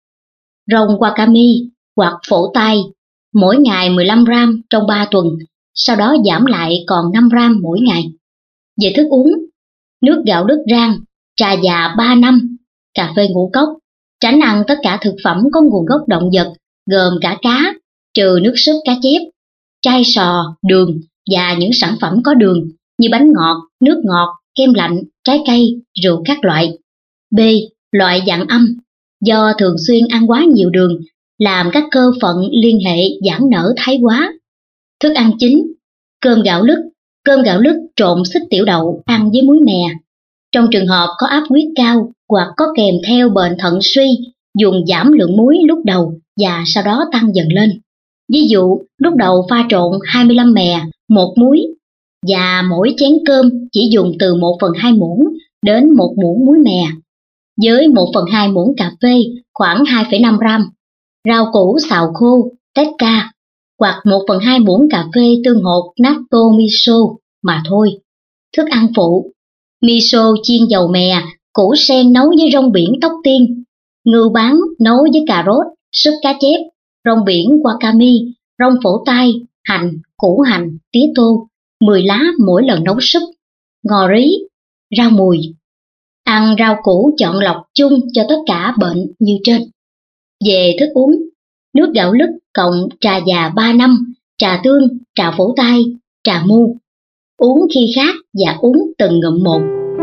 Rong wakame hoặc phổ tai, mỗi ngày mười lăm gram trong ba tuần, sau đó giảm lại còn năm gram mỗi ngày. Về thức uống, nước gạo lứt rang, trà già ba năm, cà phê ngũ cốc. Tránh ăn tất cả thực phẩm có nguồn gốc động vật gồm cả cá, trừ nước súp cá chép, chai sò, đường và những sản phẩm có đường như bánh ngọt, nước ngọt, kem lạnh, trái cây, rượu các loại. B. Loại dạng âm, do thường xuyên ăn quá nhiều đường, làm các cơ phận liên hệ giãn nở thái quá. Thức ăn chính: cơm gạo lứt, cơm gạo lứt trộn xích tiểu đậu ăn với muối mè. Trong trường hợp có áp huyết cao hoặc có kèm theo bệnh thận suy, dùng giảm lượng muối lúc đầu và sau đó tăng dần lên. Ví dụ, lúc đầu pha trộn hai mươi lăm mè, một muối, và mỗi chén cơm chỉ dùng từ một phần hai muỗng đến một muỗng muối mè. Với một phần hai muỗng cà phê, khoảng hai phẩy năm gram. Rau củ xào khô, tetca, hoặc một phần hai muỗng cà phê tương hột natto miso mà thôi. Thức ăn phụ: miso chiên dầu mè, củ sen nấu với rong biển tóc tiên, ngưu bán nấu với cà rốt, súp cá chép, rong biển wakame, rong phổ tai, hành, củ hành, tía tô, mười lá mỗi lần nấu súp, ngò rí, rau mùi. Ăn rau củ chọn lọc chung cho tất cả bệnh như trên. Về thức uống: nước gạo lứt cộng trà già ba năm, trà tương, trà phổ tai, trà mu. Uống khi khát và uống từng ngụm một.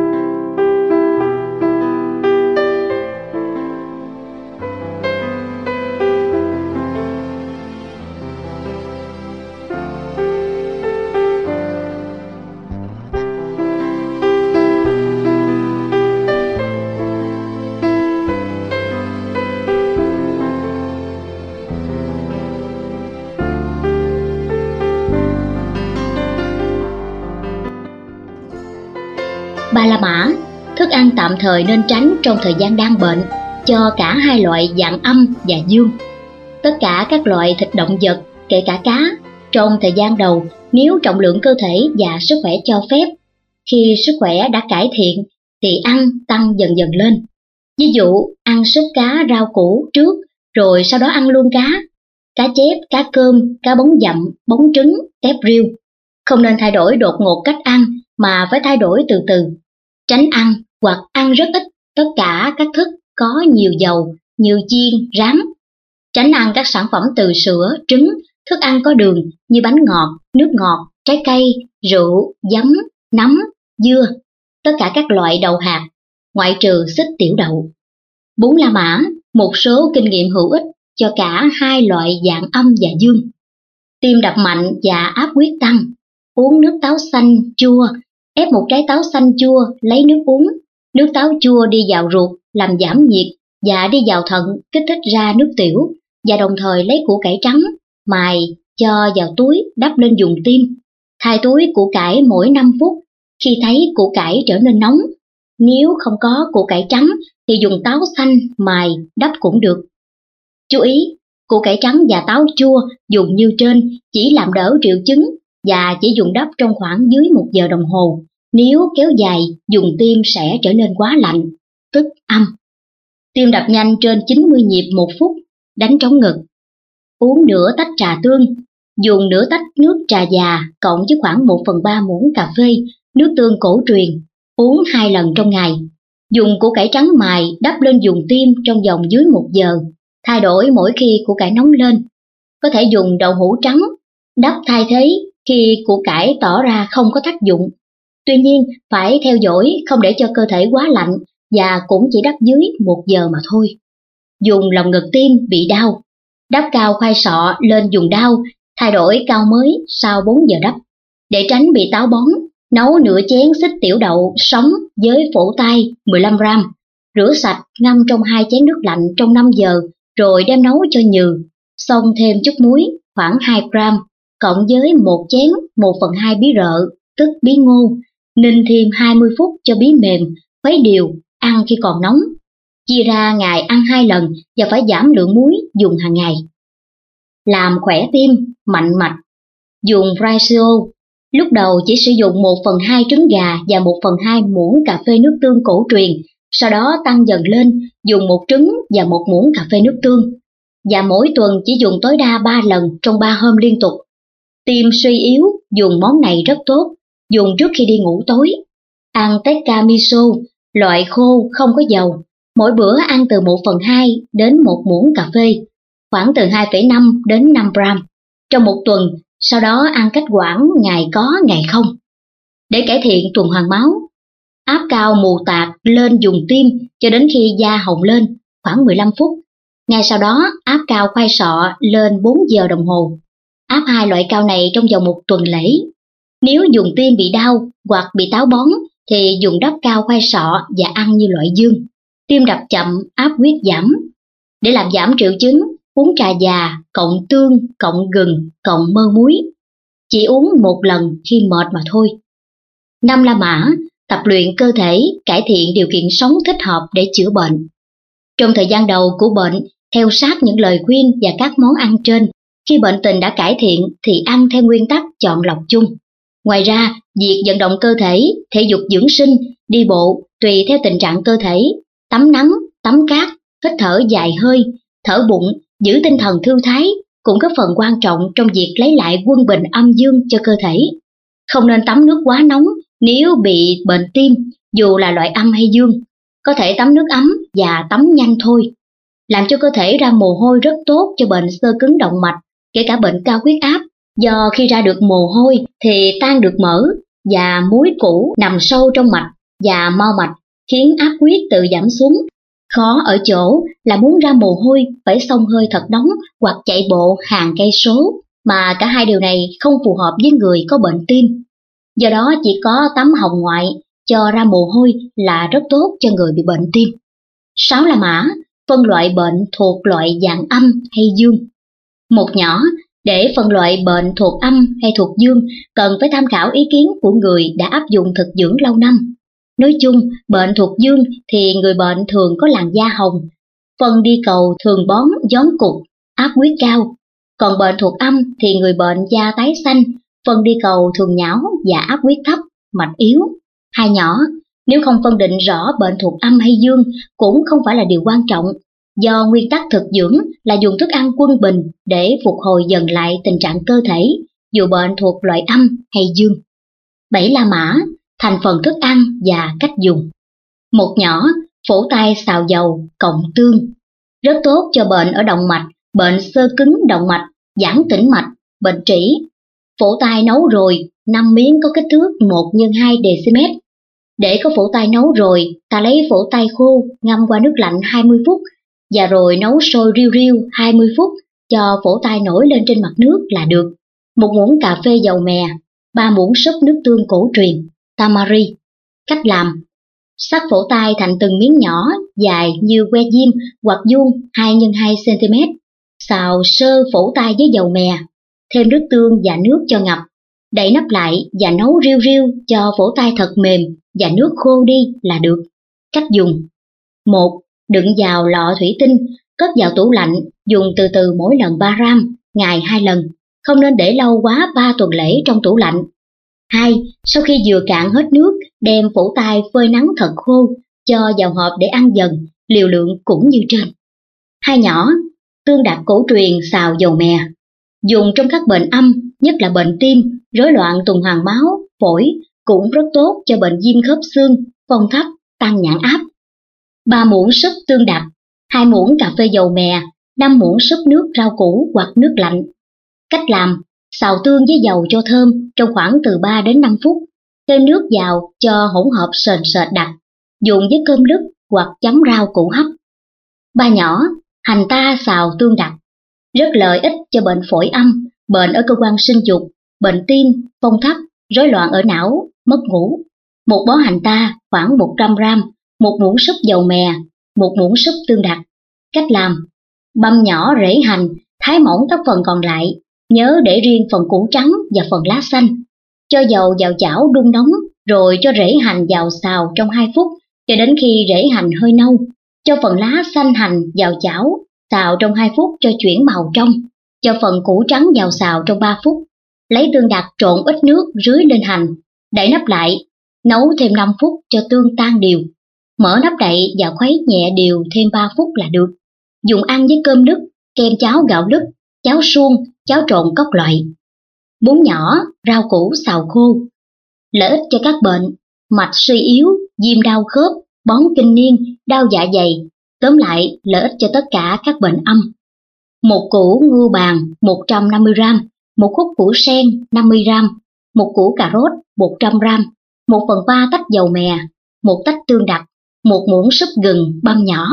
Ba la mã, thức ăn tạm thời nên tránh trong thời gian đang bệnh, cho cả hai loại dạng âm và dương. Tất cả các loại thịt động vật, kể cả cá, trong thời gian đầu nếu trọng lượng cơ thể và sức khỏe cho phép. Khi sức khỏe đã cải thiện thì ăn tăng dần dần lên. Ví dụ, ăn súp cá rau củ trước, rồi sau đó ăn luôn cá, cá chép, cá cơm, cá bóng dặm, bóng trứng, tép riêu. Không nên thay đổi đột ngột cách ăn, mà phải thay đổi từ từ. Tránh ăn hoặc ăn rất ít tất cả các thức có nhiều dầu như chiên, rán. Tránh ăn các sản phẩm từ sữa, trứng, thức ăn có đường như bánh ngọt, nước ngọt, trái cây, rượu, giấm, nấm, dưa, tất cả các loại đậu hạt, ngoại trừ xích tiểu đậu. Bốn la mã, một số kinh nghiệm hữu ích cho cả hai loại dạng âm và dương. Tim đập mạnh và áp huyết tăng. Uống nước táo xanh chua. Ép một trái táo xanh chua lấy nước uống. Nước táo chua đi vào ruột làm giảm nhiệt và đi vào thận kích thích ra nước tiểu, và đồng thời lấy củ cải trắng mài cho vào túi đắp lên vùng tim. Thay túi củ cải mỗi năm phút khi thấy củ cải trở nên nóng. Nếu không có củ cải trắng thì dùng táo xanh mài đắp cũng được. Chú ý, củ cải trắng và táo chua dùng như trên chỉ làm đỡ triệu chứng và chỉ dùng đắp trong khoảng dưới một giờ đồng hồ. Nếu kéo dài, dùng tim sẽ trở nên quá lạnh, tức âm. Tim đập nhanh trên chín mươi nhịp một phút, đánh trống ngực. Uống nửa tách trà tương, dùng nửa tách nước trà già cộng với khoảng một phần ba muỗng cà phê, nước tương cổ truyền, uống hai lần trong ngày. Dùng củ cải trắng mài đắp lên vùng tim trong vòng dưới một giờ, thay đổi mỗi khi củ cải nóng lên. Có thể dùng đậu hũ trắng đắp thay thế khi củ cải tỏ ra không có tác dụng. Tuy nhiên, phải theo dõi không để cho cơ thể quá lạnh và cũng chỉ đắp dưới một giờ mà thôi. Dùng lòng ngực tim bị đau, đắp cao khoai sọ lên vùng đau, thay đổi cao mới sau bốn giờ đắp. Để tránh bị táo bón, nấu nửa chén xích tiểu đậu sống với phổ tai mười lăm gram, rửa sạch ngâm trong hai chén nước lạnh trong năm giờ, rồi đem nấu cho nhừ, xong thêm chút muối khoảng hai gram, cộng với một chén một phần hai bí rợ, tức bí ngô, ninh thêm hai mươi phút cho bí mềm, khuấy đều, ăn khi còn nóng. Chia ra ngày ăn hai lần và phải giảm lượng muối dùng hàng ngày. Làm khỏe tim, mạnh mạch. Dùng Brasio. Lúc đầu chỉ sử dụng một phần hai trứng gà và một phần hai muỗng cà phê nước tương cổ truyền, sau đó tăng dần lên, dùng một trứng và một muỗng cà phê nước tương. Và mỗi tuần chỉ dùng tối đa ba lần trong ba hôm liên tục. Tim suy yếu, dùng món này rất tốt, dùng trước khi đi ngủ tối. Ăn tekka miso, loại khô không có dầu, mỗi bữa ăn từ một phần hai đến một muỗng cà phê. khoảng từ hai phẩy năm đến năm gram trong một tuần, sau đó ăn cách quản ngày có ngày không. Để cải thiện tuần hoàn máu, áp cao mù tạt lên vùng tim cho đến khi da hồng lên khoảng mười lăm phút. Ngay sau đó áp cao khoai sọ lên bốn giờ đồng hồ. Áp hai loại cao này trong vòng một tuần lễ. Nếu vùng tim bị đau hoặc bị táo bón thì dùng đắp cao khoai sọ và ăn như loại dương. Tim đập chậm, áp huyết giảm. Để làm giảm triệu chứng, uống trà già, cộng tương, cộng gừng, cộng mơ muối. Chỉ uống một lần khi mệt mà thôi. Năm La Mã, tập luyện cơ thể, cải thiện điều kiện sống thích hợp để chữa bệnh. Trong thời gian đầu của bệnh, theo sát những lời khuyên và các món ăn trên. Khi bệnh tình đã cải thiện thì ăn theo nguyên tắc chọn lọc chung. Ngoài ra, việc vận động cơ thể, thể dục dưỡng sinh, đi bộ tùy theo tình trạng cơ thể, tắm nắng, tắm cát, hít thở dài hơi, thở bụng, giữ tinh thần thư thái cũng có phần quan trọng trong việc lấy lại quân bình âm dương cho cơ thể. Không nên tắm nước quá nóng nếu bị bệnh tim, dù là loại âm hay dương. Có thể tắm nước ấm và tắm nhanh thôi. Làm cho cơ thể ra mồ hôi rất tốt cho bệnh xơ cứng động mạch, kể cả bệnh cao huyết áp. Do khi ra được mồ hôi thì tan được mỡ và muối cũ nằm sâu trong mạch và mao mạch, khiến áp huyết tự giảm xuống. Khó ở chỗ là muốn ra mồ hôi phải xông hơi thật nóng hoặc chạy bộ hàng cây số, mà cả hai điều này không phù hợp với người có bệnh tim. Do đó chỉ có tắm hồng ngoại cho ra mồ hôi là rất tốt cho người bị bệnh tim. Sáu La Mã, phân loại bệnh thuộc loại dạng âm hay dương. Một nhỏ, để phân loại bệnh thuộc âm hay thuộc dương cần phải tham khảo ý kiến của người đã áp dụng thực dưỡng lâu năm. Nói chung, bệnh thuộc dương thì người bệnh thường có làn da hồng, phân đi cầu thường bón gión cục, áp huyết cao. Còn bệnh thuộc âm thì người bệnh da tái xanh, phân đi cầu thường nhão và áp huyết thấp, mạch yếu. Hai nhỏ, nếu không phân định rõ bệnh thuộc âm hay dương cũng không phải là điều quan trọng, do nguyên tắc thực dưỡng là dùng thức ăn quân bình để phục hồi dần lại tình trạng cơ thể, dù bệnh thuộc loại âm hay dương. Bảy La Mã, thành phần thức ăn và cách dùng. Một nhỏ, phổ tai xào dầu cộng tương. Rất tốt cho bệnh ở động mạch, bệnh xơ cứng động mạch, giãn tĩnh mạch, bệnh trĩ. Phổ tai nấu rồi, năm miếng có kích thước một nhân hai đê-xi-mét. Để có phổ tai nấu rồi, ta lấy phổ tai khô ngâm qua nước lạnh hai mươi phút, và rồi nấu sôi riu riu hai mươi phút cho phổ tai nổi lên trên mặt nước là được. Một muỗng cà phê dầu mè, ba muỗng súp nước tương cổ truyền, tamari. Cách làm: xắt phổ tai thành từng miếng nhỏ, dài như que diêm hoặc vuông hai nhân hai xăng-ti-mét. Xào sơ phổ tai với dầu mè, thêm nước tương và nước cho ngập. Đậy nắp lại và nấu riu riu cho phổ tai thật mềm và nước khô đi là được. Cách dùng: một. Đựng vào lọ thủy tinh, cất vào tủ lạnh, dùng từ từ mỗi lần ba gram, ngày hai lần, không nên để lâu quá ba tuần lễ trong tủ lạnh. Hai. Sau khi vừa cạn hết nước, đem phổ tai phơi nắng thật khô, cho vào hộp để ăn dần, liều lượng cũng như trên. Hai nhỏ, tương đặc cổ truyền xào dầu mè. Dùng trong các bệnh âm, nhất là bệnh tim, rối loạn tuần hoàn máu, phổi, cũng rất tốt cho bệnh viêm khớp xương, phong thấp, tăng nhãn áp. Ba muỗng súp tương đặc, hai muỗng cà phê dầu mè, năm muỗng súp nước rau củ hoặc nước lạnh. Cách làm: xào tương với dầu cho thơm trong khoảng từ ba đến năm phút, thêm nước vào cho hỗn hợp sền sệt đặc, dùng với cơm lứt hoặc chấm rau củ hấp. Ba nhỏ, hành ta xào tương đặc. Rất lợi ích cho bệnh phổi âm, bệnh ở cơ quan sinh dục, bệnh tim, phong thấp, rối loạn ở não, mất ngủ. Một bó hành ta khoảng một trăm gram, một muỗng súp dầu mè, một muỗng súp tương đặc. Cách làm: băm nhỏ rễ hành, thái mỏng các phần còn lại, nhớ để riêng phần củ trắng và phần lá xanh. Cho dầu vào chảo đun nóng, rồi cho rễ hành vào xào trong hai phút, cho đến khi rễ hành hơi nâu. Cho phần lá xanh hành vào chảo, xào trong hai phút cho chuyển màu trong. Cho phần củ trắng vào xào trong ba phút. Lấy tương đặc trộn ít nước rưới lên hành, đậy nắp lại, nấu thêm năm phút cho tương tan đều. Mở nắp đậy và khuấy nhẹ đều thêm ba phút là được. Dùng ăn với cơm lứt, kem cháo gạo lứt, cháo suông, cháo trộn các loại. Bún nhỏ, rau củ xào khô. Lợi ích cho các bệnh mạch suy yếu, viêm đau khớp, bón kinh niên, đau dạ dày. Tóm lại, lợi ích cho tất cả các bệnh âm. một củ ngưu bàng một trăm năm mươi gam, một khúc củ sen năm mươi gam, một củ cà rốt một trăm gam, một phần ba tách dầu mè, một tách tương đặc, một muỗng súp gừng băm nhỏ.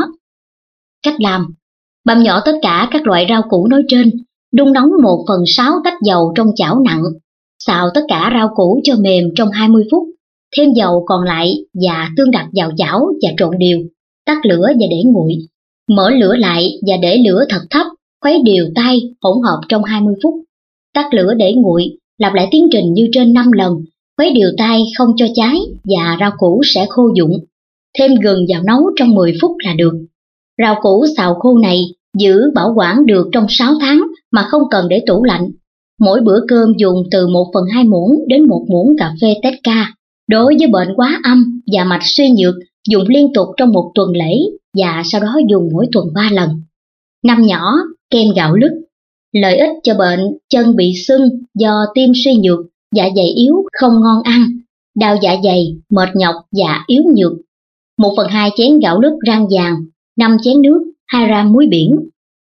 Cách làm: băm nhỏ tất cả các loại rau củ nói trên, đun nóng một phần sáu tách dầu trong chảo nặng, xào tất cả rau củ cho mềm trong hai mươi phút, thêm dầu còn lại và tương đặc vào chảo và trộn đều, tắt lửa và để nguội. Mở lửa lại và để lửa thật thấp, khuấy đều tay hỗn hợp trong hai mươi phút. Tắt lửa để nguội, lặp lại tiến trình như trên năm lần, khuấy đều tay không cho cháy và rau củ sẽ khô dụng. Thêm gừng vào nấu trong mười phút là được. Rau củ xào khô này giữ bảo quản được trong sáu tháng mà không cần để tủ lạnh. Mỗi bữa cơm dùng từ một phần hai muỗng đến một muỗng cà phê Tecca. Đối với bệnh quá âm và mạch suy nhược, dùng liên tục trong một tuần lễ và sau đó dùng mỗi tuần ba lần. Năm nhỏ, kem gạo lứt. Lợi ích cho bệnh chân bị sưng do tim suy nhược, dạ dày yếu không ngon ăn, đau dạ dày, mệt nhọc và yếu nhược. Một phần hai chén gạo lứt rang vàng, năm chén nước, hai gram muối biển.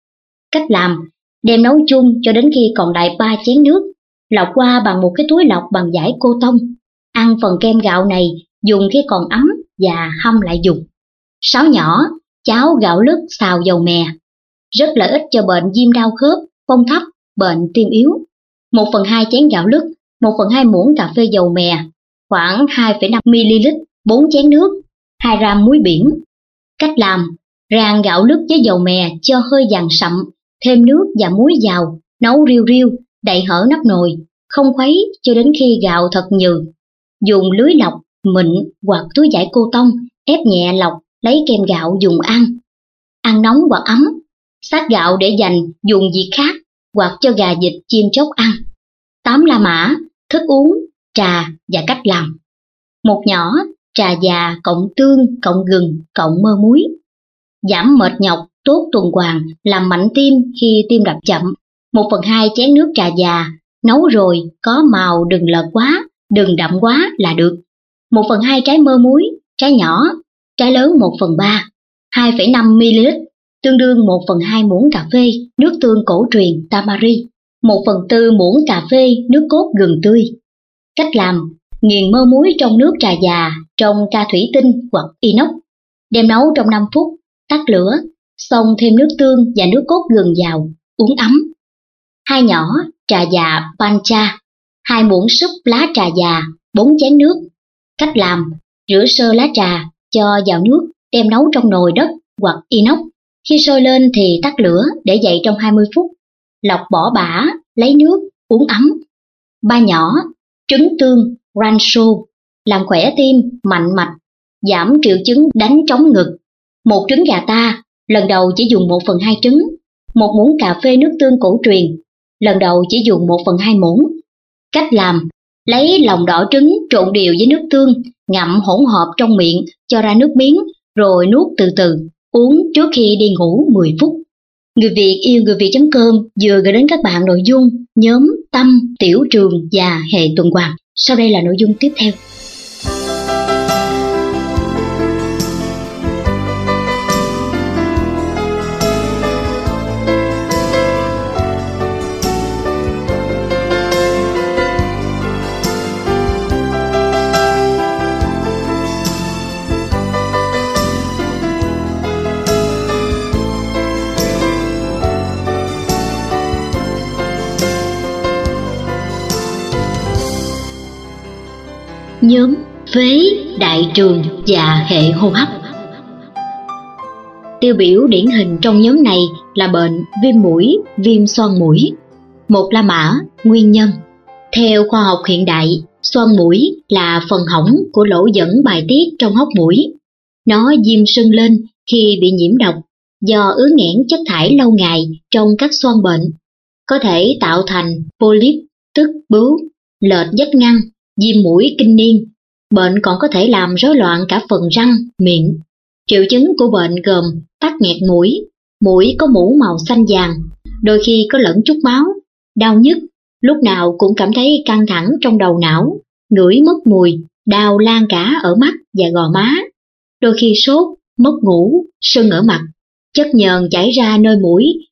Cách làm: đem nấu chung cho đến khi còn lại ba chén nước, lọc qua bằng một cái túi lọc bằng vải cô tông. Ăn phần kem gạo này dùng khi còn ấm và hâm lại dùng. Sáu nhỏ, cháo gạo lứt xào dầu mè. Rất lợi ích cho bệnh viêm đau khớp, phong thấp, bệnh tim yếu. Một phần hai chén gạo lứt, một phần hai muỗng cà phê dầu mè, khoảng hai phẩy năm mi-li-lít, bốn chén nước, hai gram muối biển. Cách làm: rang gạo lứt với dầu mè cho hơi vàng sậm, thêm nước và muối vào, nấu riu riu, đậy hở nắp nồi, không khuấy cho đến khi gạo thật nhừ. Dùng lưới lọc, mịn hoặc túi vải cô tông, ép nhẹ lọc, lấy kem gạo dùng ăn. Ăn nóng hoặc ấm. Sát gạo để dành dùng việc khác hoặc cho gà vịt chiên chóc ăn. Tám la mã, thức uống, trà và cách làm. Một nhỏ, trà già cộng tương, cộng gừng, cộng mơ muối. Giảm mệt nhọc, tốt tuần hoàn, làm mạnh tim khi tim đập chậm. Một phần hai chén nước trà già, nấu rồi có màu đừng lợt quá, đừng đậm quá là được. Một phần hai trái mơ muối, trái nhỏ, trái lớn một phần ba, hai phẩy năm mi-li-lít, tương đương một phần hai muỗng cà phê nước tương cổ truyền Tamari, một phần tư muỗng cà phê nước cốt gừng tươi. Cách làm: nghiền mơ muối trong nước trà già trong ca thủy tinh hoặc inox, đem nấu trong năm phút, tắt lửa, xong thêm nước tương và nước cốt gừng vào, uống ấm. Hai nhỏ, trà già pancha, hai muỗng súp lá trà già, bốn chén nước. Cách làm: rửa sơ lá trà, cho vào nước, đem nấu trong nồi đất hoặc inox. Khi sôi lên thì tắt lửa để dậy trong hai mươi phút. Lọc bỏ bã, lấy nước, uống ấm. Ba nhỏ, trứng tương, rancho, làm khỏe tim, mạnh mạch, giảm triệu chứng đánh trống ngực. Một trứng gà ta, lần đầu chỉ dùng một phần hai trứng. Một muỗng cà phê nước tương cổ truyền, lần đầu chỉ dùng một phần hai muỗng. Cách làm: lấy lòng đỏ trứng trộn đều với nước tương, ngậm hỗn hợp trong miệng cho ra nước miếng, rồi nuốt từ từ, uống trước khi đi ngủ mười phút. Người Việt yêu người Việt chấm com vừa gửi đến các bạn nội dung nhóm tâm, tiểu trường và hệ tuần hoàn. Sau đây là nội dung tiếp theo. Nhóm phế, đại trường và hệ hô hấp. Tiêu biểu điển hình trong nhóm này là bệnh viêm mũi, viêm xoang mũi. Một la mã, nguyên nhân. Theo khoa học hiện đại, xoang mũi là phần hỏng của lỗ dẫn bài tiết trong hốc mũi. Nó viêm sưng lên khi bị nhiễm độc do ứ nghẽn chất thải lâu ngày trong các xoang bệnh. Có thể tạo thành polyp, tức bướu, lệch vách ngăn, viêm mũi kinh niên. Bệnh còn có thể làm rối loạn cả phần răng, miệng. Triệu chứng của bệnh gồm tắc nghẹt mũi, mũi có mũ màu xanh vàng, đôi khi có lẫn chút máu, đau nhức, lúc nào cũng cảm thấy căng thẳng trong đầu não, ngửi mất mùi, đau lan cả ở mắt và gò má, đôi khi sốt, mất ngủ, sưng ở mặt, chất nhờn chảy ra nơi mũi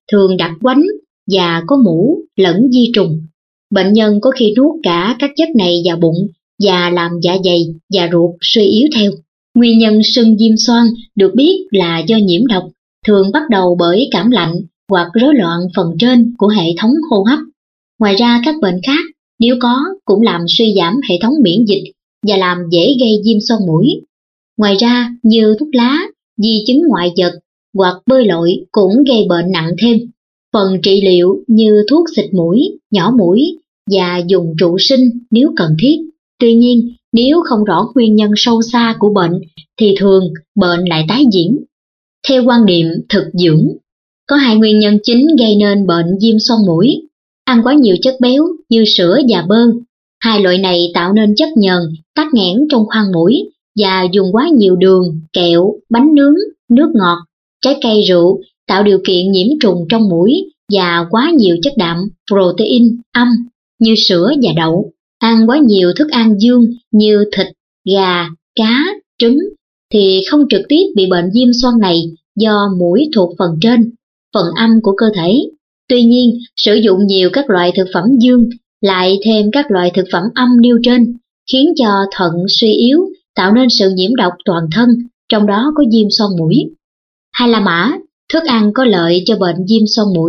thường đặc quánh và có mủ lẫn vi trùng. Bệnh nhân có khi nuốt cả các chất này vào bụng và làm dạ dày và ruột suy yếu theo. Nguyên nhân sưng viêm xoang được biết là do nhiễm độc, thường bắt đầu bởi cảm lạnh hoặc rối loạn phần trên của hệ thống hô hấp. Ngoài ra các bệnh khác nếu có cũng làm suy giảm hệ thống miễn dịch và làm dễ gây viêm xoang mũi. Ngoài ra như thuốc lá, di chứng ngoại vật hoặc bơi lội cũng gây bệnh nặng thêm. Phần trị liệu như thuốc xịt mũi, nhỏ mũi và dùng trụ sinh nếu cần thiết. Tuy nhiên, nếu không rõ nguyên nhân sâu xa của bệnh thì thường bệnh lại tái diễn. Theo quan niệm thực dưỡng, có hai nguyên nhân chính gây nên bệnh viêm xoang mũi. Ăn quá nhiều chất béo như sữa và bơ. Hai loại này tạo nên chất nhờn, tắc nghẽn trong khoang mũi và dùng quá nhiều đường, kẹo, bánh nướng, nước ngọt, trái cây, rượu tạo điều kiện nhiễm trùng trong mũi và quá nhiều chất đạm, protein, âm như sữa và đậu. Ăn quá nhiều thức ăn dương như thịt, gà, cá, trứng thì không trực tiếp bị bệnh viêm xoang này do mũi thuộc phần trên, phần âm của cơ thể. Tuy nhiên, sử dụng nhiều các loại thực phẩm dương lại thêm các loại thực phẩm âm nêu trên khiến cho thận suy yếu, tạo nên sự nhiễm độc toàn thân, trong đó có viêm xoang mũi. Hai La Mã, thức ăn có lợi cho bệnh viêm xoang mũi.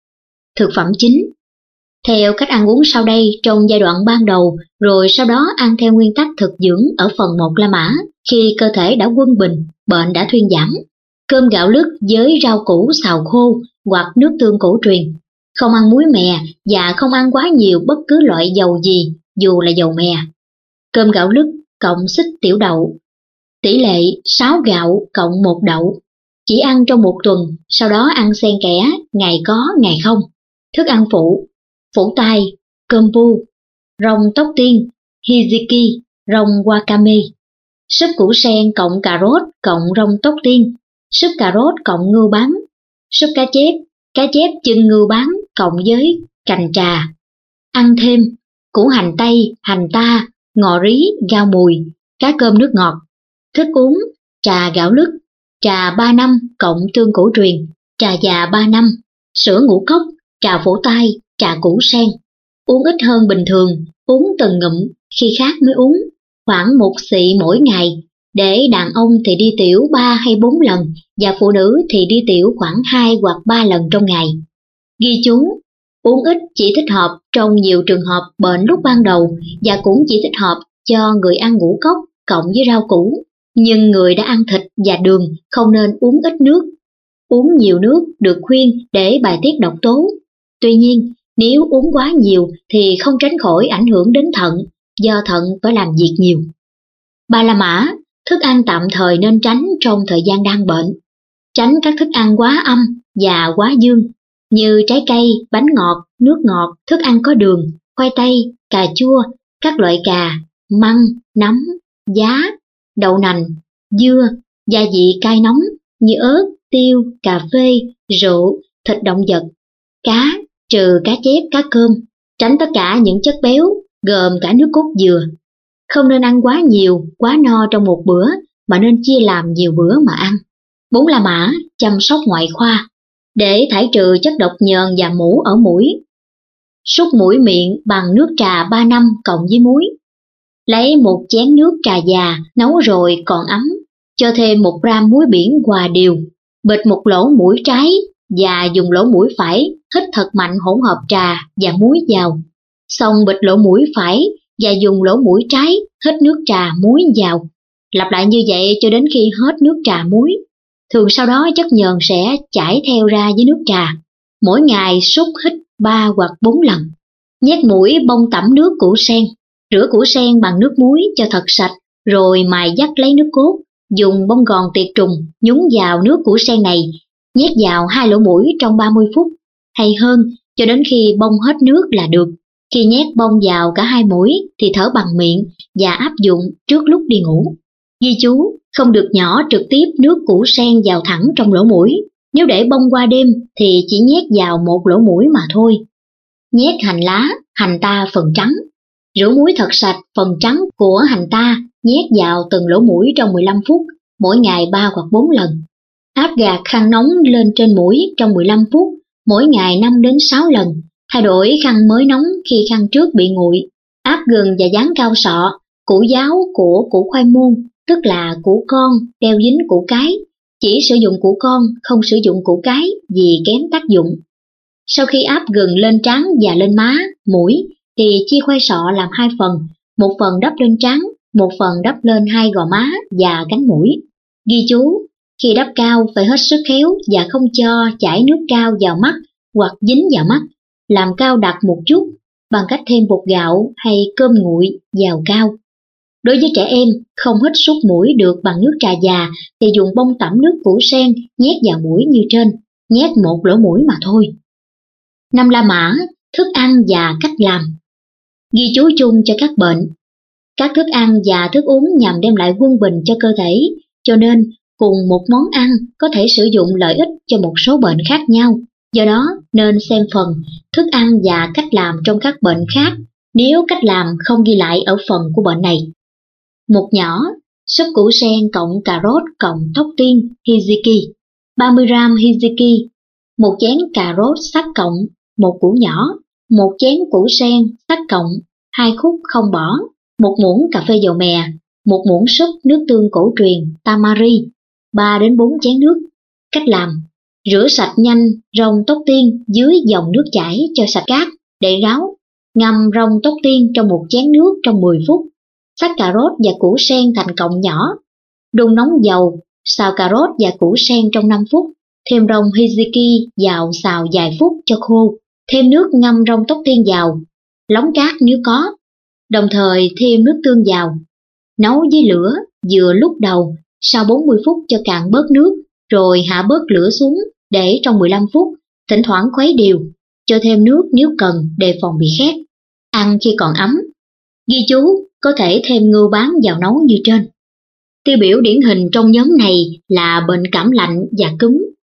Thực phẩm chính. Theo cách ăn uống sau đây trong giai đoạn ban đầu, rồi sau đó ăn theo nguyên tắc thực dưỡng ở phần một La Mã, khi cơ thể đã quân bình, bệnh đã thuyên giảm. Cơm gạo lứt với rau củ xào khô hoặc nước tương cổ truyền. Không ăn muối mè và không ăn quá nhiều bất cứ loại dầu gì, dù là dầu mè. Cơm gạo lứt cộng xích tiểu đậu. Tỷ lệ sáu gạo cộng một đậu. Chỉ ăn trong một tuần, sau đó ăn xen kẽ, ngày có, ngày không. Thức ăn phụ. Phủ tai, cơm pu, rong tóc tiên, hijiki, rong wakame. Súp củ sen cộng cà rốt cộng rong tóc tiên. Súp cà rốt cộng ngưu bám. Súp cá chép, cá chép chưng ngưu bám cộng với cành trà. Ăn thêm củ hành tây, hành ta, ngò rí, gao mùi, cá cơm nước ngọt. Thức uống trà gạo lứt, trà ba năm cộng tương cổ truyền, trà già ba năm, sữa ngũ cốc, trà phổ tai, trà củ sen. Uống ít hơn bình thường, uống từng ngụm, khi khát mới uống, khoảng một xị mỗi ngày. Để đàn ông thì đi tiểu ba hay bốn lần và phụ nữ thì đi tiểu khoảng hai hoặc ba lần trong ngày. Ghi chú, uống ít chỉ thích hợp trong nhiều trường hợp bệnh lúc ban đầu và cũng chỉ thích hợp cho người ăn ngũ cốc cộng với rau củ. Nhưng người đã ăn thịt và đường không nên uống ít nước. Uống nhiều nước được khuyên để bài tiết độc tố. Tuy nhiên, nếu uống quá nhiều thì không tránh khỏi ảnh hưởng đến thận, do thận phải làm việc nhiều. Ba La Mã, thức ăn tạm thời nên tránh trong thời gian đang bệnh. Tránh các thức ăn quá âm và quá dương, như trái cây, bánh ngọt, nước ngọt, thức ăn có đường, khoai tây, cà chua, các loại cà, măng, nấm, giá, đậu nành, dưa, gia vị cay nóng như ớt, tiêu, cà phê, rượu, thịt động vật, cá, trừ cá chép, cá cơm. Tránh tất cả những chất béo, gồm cả nước cốt dừa. Không nên ăn quá nhiều, quá no trong một bữa, mà nên chia làm nhiều bữa mà ăn. Bốn La Mã, chăm sóc ngoại khoa. Để thải trừ chất độc nhờn và mủ ở mũi. Súc mũi miệng bằng nước trà ba năm cộng với muối. Lấy một chén nước trà già, nấu rồi còn ấm, cho thêm một gram muối biển hòa đều. Bịt một lỗ mũi trái và dùng lỗ mũi phải hít thật mạnh hỗn hợp trà và muối vào. Xong bịt lỗ mũi phải và dùng lỗ mũi trái hít nước trà muối vào. Lặp lại như vậy cho đến khi hết nước trà muối. Thường sau đó chất nhờn sẽ chảy theo ra với nước trà. Mỗi ngày súc hít ba hoặc bốn lần. Nhét mũi bông tẩm nước củ sen. Rửa củ sen bằng nước muối cho thật sạch, rồi mài dắt lấy nước cốt. Dùng bông gòn tiệt trùng nhúng vào nước củ sen này, nhét vào hai lỗ mũi trong ba mươi phút, hay hơn cho đến khi bông hết nước là được. Khi nhét bông vào cả hai mũi thì thở bằng miệng và áp dụng trước lúc đi ngủ. Ghi chú, không được nhỏ trực tiếp nước củ sen vào thẳng trong lỗ mũi. Nếu để bông qua đêm thì chỉ nhét vào một lỗ mũi mà thôi. Nhét hành lá, hành ta phần trắng. Rửa muối thật sạch phần trắng của hành ta, nhét vào từng lỗ mũi trong mười lăm phút, mỗi ngày ba hoặc bốn lần. Áp gạt khăn nóng lên trên mũi trong mười lăm phút, mỗi ngày năm đến sáu lần, thay đổi khăn mới nóng khi khăn trước bị nguội, áp gừng và dán cao sọ, củ giáo của củ khoai môn, tức là củ con, đeo dính củ cái. Chỉ sử dụng củ con, không sử dụng củ cái vì kém tác dụng. Sau khi áp gừng lên trán và lên má, mũi, thì chia khoai sọ làm hai phần, một phần đắp lên trán, một phần đắp lên hai gò má và cánh mũi. Ghi chú, khi đắp cao phải hết sức khéo và không cho chảy nước cao vào mắt hoặc dính vào mắt, làm cao đặc một chút bằng cách thêm bột gạo hay cơm nguội vào cao. Đối với trẻ em, không hít súc mũi được bằng nước trà già thì dùng bông tẩm nước củ sen nhét vào mũi như trên, nhét một lỗ mũi mà thôi. Năm La Mã, thức ăn và cách làm. Ghi chú chung cho các bệnh. Các thức ăn và thức uống nhằm đem lại quân bình cho cơ thể, cho nên cùng một món ăn có thể sử dụng lợi ích cho một số bệnh khác nhau. Do đó nên xem phần thức ăn và cách làm trong các bệnh khác nếu cách làm không ghi lại ở phần của bệnh này. Một nhỏ, súp củ sen cộng cà rốt cộng thóc tiên Hijiki, ba mươi gam Hijiki, một chén cà rốt sắc cộng, một củ nhỏ, một chén củ sen sắc cộng, hai khúc không bỏ, một muỗng cà phê dầu mè, một muỗng súp nước tương cổ truyền Tamari, ba đến bốn chén nước. Cách làm: rửa sạch nhanh rong tóc tiên dưới dòng nước chảy cho sạch cát, để ráo, ngâm rong tóc tiên trong một chén nước trong mười phút. Xắt cà rốt và củ sen thành cọng nhỏ, đun nóng dầu, xào cà rốt và củ sen trong năm phút, thêm rong Hijiki vào xào vài phút cho khô, thêm nước ngâm rong tóc tiên vào, lóng cát nếu có, đồng thời thêm nước tương vào. Nấu với lửa vừa lúc đầu, sau bốn mươi phút cho cạn bớt nước, rồi hạ bớt lửa xuống để trong mười lăm phút, thỉnh thoảng khuấy đều, cho thêm nước nếu cần đề phòng bị khét. Ăn khi còn ấm. Ghi chú, có thể thêm ngưu bán vào nấu như trên. Tiêu biểu điển hình trong nhóm này là bệnh cảm lạnh và cúm.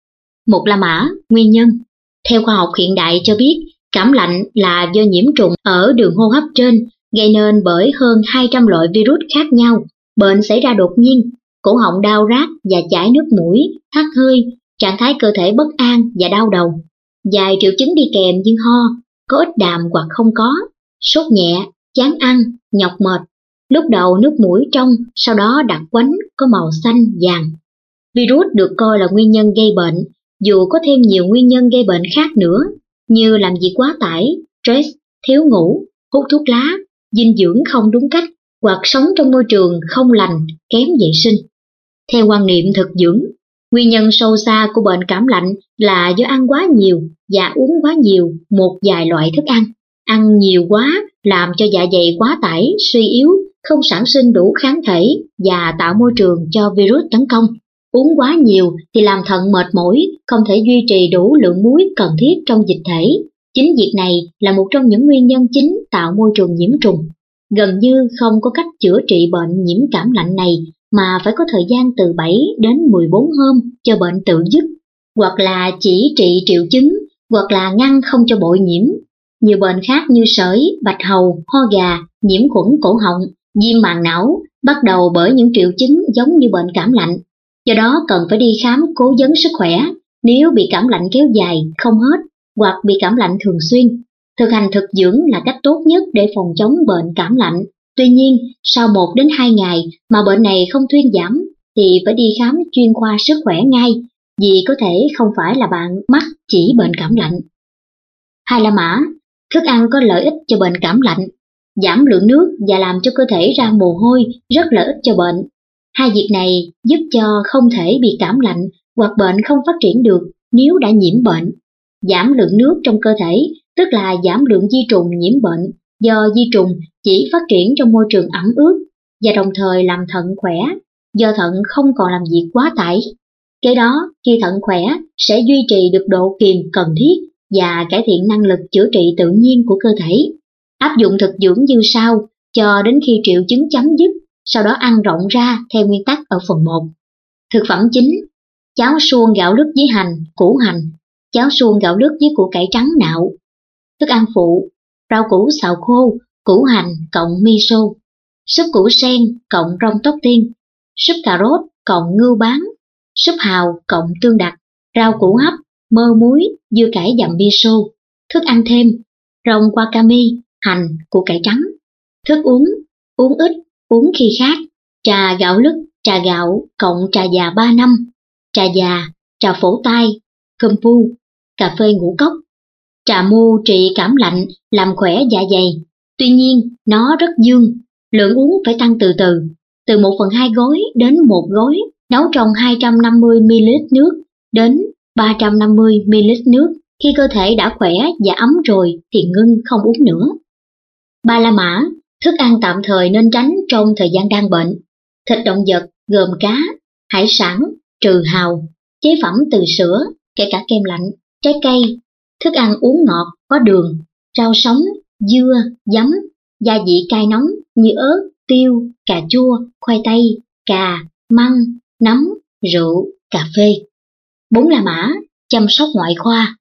Một La Mã, nguyên nhân. Theo khoa học hiện đại cho biết, cảm lạnh là do nhiễm trùng ở đường hô hấp trên, gây nên bởi hơn hai trăm loại virus khác nhau. Bệnh xảy ra đột nhiên, cổ họng đau rát và chảy nước mũi, hắt hơi, trạng thái cơ thể bất an và đau đầu. Vài triệu chứng đi kèm như ho, có ít đàm hoặc không có, sốt nhẹ, chán ăn, nhọc mệt. Lúc đầu nước mũi trong, sau đó đặc quánh, có màu xanh, vàng. Virus được coi là nguyên nhân gây bệnh, dù có thêm nhiều nguyên nhân gây bệnh khác nữa, như làm việc quá tải, stress, thiếu ngủ, hút thuốc lá, dinh dưỡng không đúng cách, hoặc sống trong môi trường không lành, kém vệ sinh. Theo quan niệm thực dưỡng, nguyên nhân sâu xa của bệnh cảm lạnh là do ăn quá nhiều và uống quá nhiều một vài loại thức ăn. Ăn nhiều quá làm cho dạ dày quá tải, suy yếu, không sản sinh đủ kháng thể và tạo môi trường cho virus tấn công. Uống quá nhiều thì làm thận mệt mỏi, không thể duy trì đủ lượng muối cần thiết trong dịch thể. Chính việc này là một trong những nguyên nhân chính tạo môi trường nhiễm trùng. Gần như không có cách chữa trị bệnh nhiễm cảm lạnh này mà phải có thời gian từ bảy đến mười bốn hôm cho bệnh tự dứt, hoặc là chỉ trị triệu chứng, hoặc là ngăn không cho bội nhiễm. Nhiều bệnh khác như sởi, bạch hầu, ho gà, nhiễm khuẩn cổ họng, viêm màng não bắt đầu bởi những triệu chứng giống như bệnh cảm lạnh. Do đó cần phải đi khám cố vấn sức khỏe nếu bị cảm lạnh kéo dài, không hết, hoặc bị cảm lạnh thường xuyên. Thực hành thực dưỡng là cách tốt nhất để phòng chống bệnh cảm lạnh. Tuy nhiên, sau một đến hai ngày mà bệnh này không thuyên giảm thì phải đi khám chuyên khoa sức khỏe ngay, vì có thể không phải là bạn mắc chỉ bệnh cảm lạnh. Hai La Mã, thức ăn có lợi ích cho bệnh cảm lạnh, giảm lượng nước và làm cho cơ thể ra mồ hôi rất lợi ích cho bệnh. Hai việc này giúp cho không thể bị cảm lạnh hoặc bệnh không phát triển được nếu đã nhiễm bệnh. Giảm lượng nước trong cơ thể, tức là giảm lượng vi trùng nhiễm bệnh, do vi trùng chỉ phát triển trong môi trường ẩm ướt, và đồng thời làm thận khỏe, do thận không còn làm việc quá tải. Kế đó, khi thận khỏe sẽ duy trì được độ kiềm cần thiết và cải thiện năng lực chữa trị tự nhiên của cơ thể. Áp dụng thực dưỡng như sau cho đến khi triệu chứng chấm dứt, sau đó ăn rộng ra theo nguyên tắc ở phần một. Thực phẩm chính: cháo suông gạo lứt với hành, củ hành, cháo suông gạo lứt với củ cải trắng nạo. Thức ăn phụ: rau củ xào khô, củ hành cộng miso, súp củ sen cộng rong tóc tiên, súp cà rốt cộng ngưu bán, súp hào cộng tương đặc, rau củ hấp, mơ muối, dưa cải dặm miso, thức ăn thêm, rong wakame, hành, củ cải trắng, thức uống, uống ít, uống khi khát, trà gạo lứt, trà gạo cộng trà già ba năm, trà già, trà phổ tai, kombu, cà phê ngũ cốc. Trà mu trị cảm lạnh, làm khỏe dạ dày. Tuy nhiên, nó rất dương, lượng uống phải tăng từ từ, từ một phần hai gói đến một gói, nấu trong hai trăm năm mươi mi li lít nước đến ba trăm năm mươi mi li lít nước. Khi cơ thể đã khỏe và ấm rồi thì ngưng không uống nữa. Ba la mã, thức ăn tạm thời nên tránh trong thời gian đang bệnh. Thịt động vật gồm cá, hải sản, trừ hào, chế phẩm từ sữa, kể cả kem lạnh, trái cây, thức ăn uống ngọt có đường, rau sống, dưa, giấm, gia vị cay nóng như ớt, tiêu, cà chua, khoai tây, cà, măng, nấm, rượu, cà phê. Bốn la mã, chăm sóc ngoại khoa.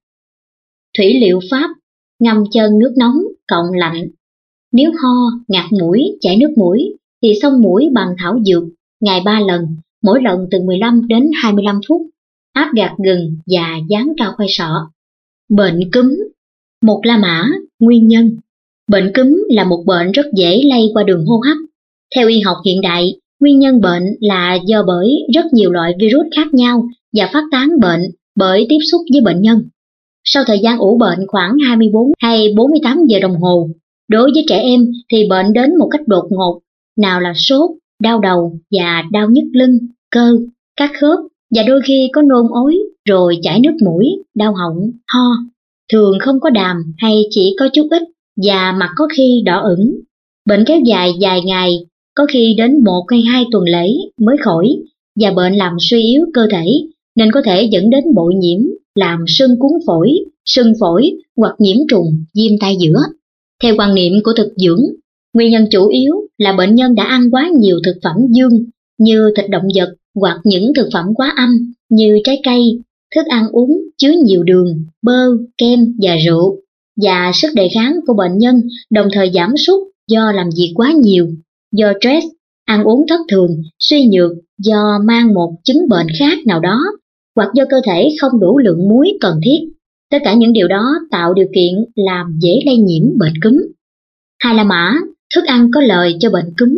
Thủy liệu pháp, ngâm chân nước nóng cộng lạnh. Nếu ho, ngạt mũi, chảy nước mũi thì xông mũi bằng thảo dược, ngày ba lần, mỗi lần từ mười lăm đến hai mươi lăm phút. Áp gạt gừng và dán cao khoai sọ. Bệnh cúm. Một la mã, nguyên nhân. Bệnh cúm là một bệnh rất dễ lây qua đường hô hấp. Theo y học hiện đại, nguyên nhân bệnh là do bởi rất nhiều loại virus khác nhau và phát tán bệnh bởi tiếp xúc với bệnh nhân. Sau thời gian ủ bệnh khoảng hai mươi bốn hay bốn mươi tám giờ đồng hồ, đối với trẻ em thì bệnh đến một cách đột ngột, nào là sốt, đau đầu và đau nhức lưng, cơ, các khớp và đôi khi có nôn ói rồi chảy nước mũi, đau họng, ho. Thường không có đàm hay chỉ có chút ít và mặt có khi đỏ ửng. Bệnh kéo dài vài ngày, có khi đến một hay hai tuần lễ mới khỏi và bệnh làm suy yếu cơ thể nên có thể dẫn đến bội nhiễm, làm sưng cuốn phổi, sưng phổi hoặc nhiễm trùng, viêm tai giữa. Theo quan niệm của thực dưỡng, nguyên nhân chủ yếu là bệnh nhân đã ăn quá nhiều thực phẩm dương như thịt động vật hoặc những thực phẩm quá âm như trái cây, thức ăn uống chứa nhiều đường, bơ, kem và rượu, và sức đề kháng của bệnh nhân đồng thời giảm sút do làm việc quá nhiều, do stress, ăn uống thất thường, suy nhược do mang một chứng bệnh khác nào đó, hoặc do cơ thể không đủ lượng muối cần thiết. Tất cả những điều đó tạo điều kiện làm dễ lây nhiễm bệnh cúm. Hai la mã, thức ăn có lợi cho bệnh cúm.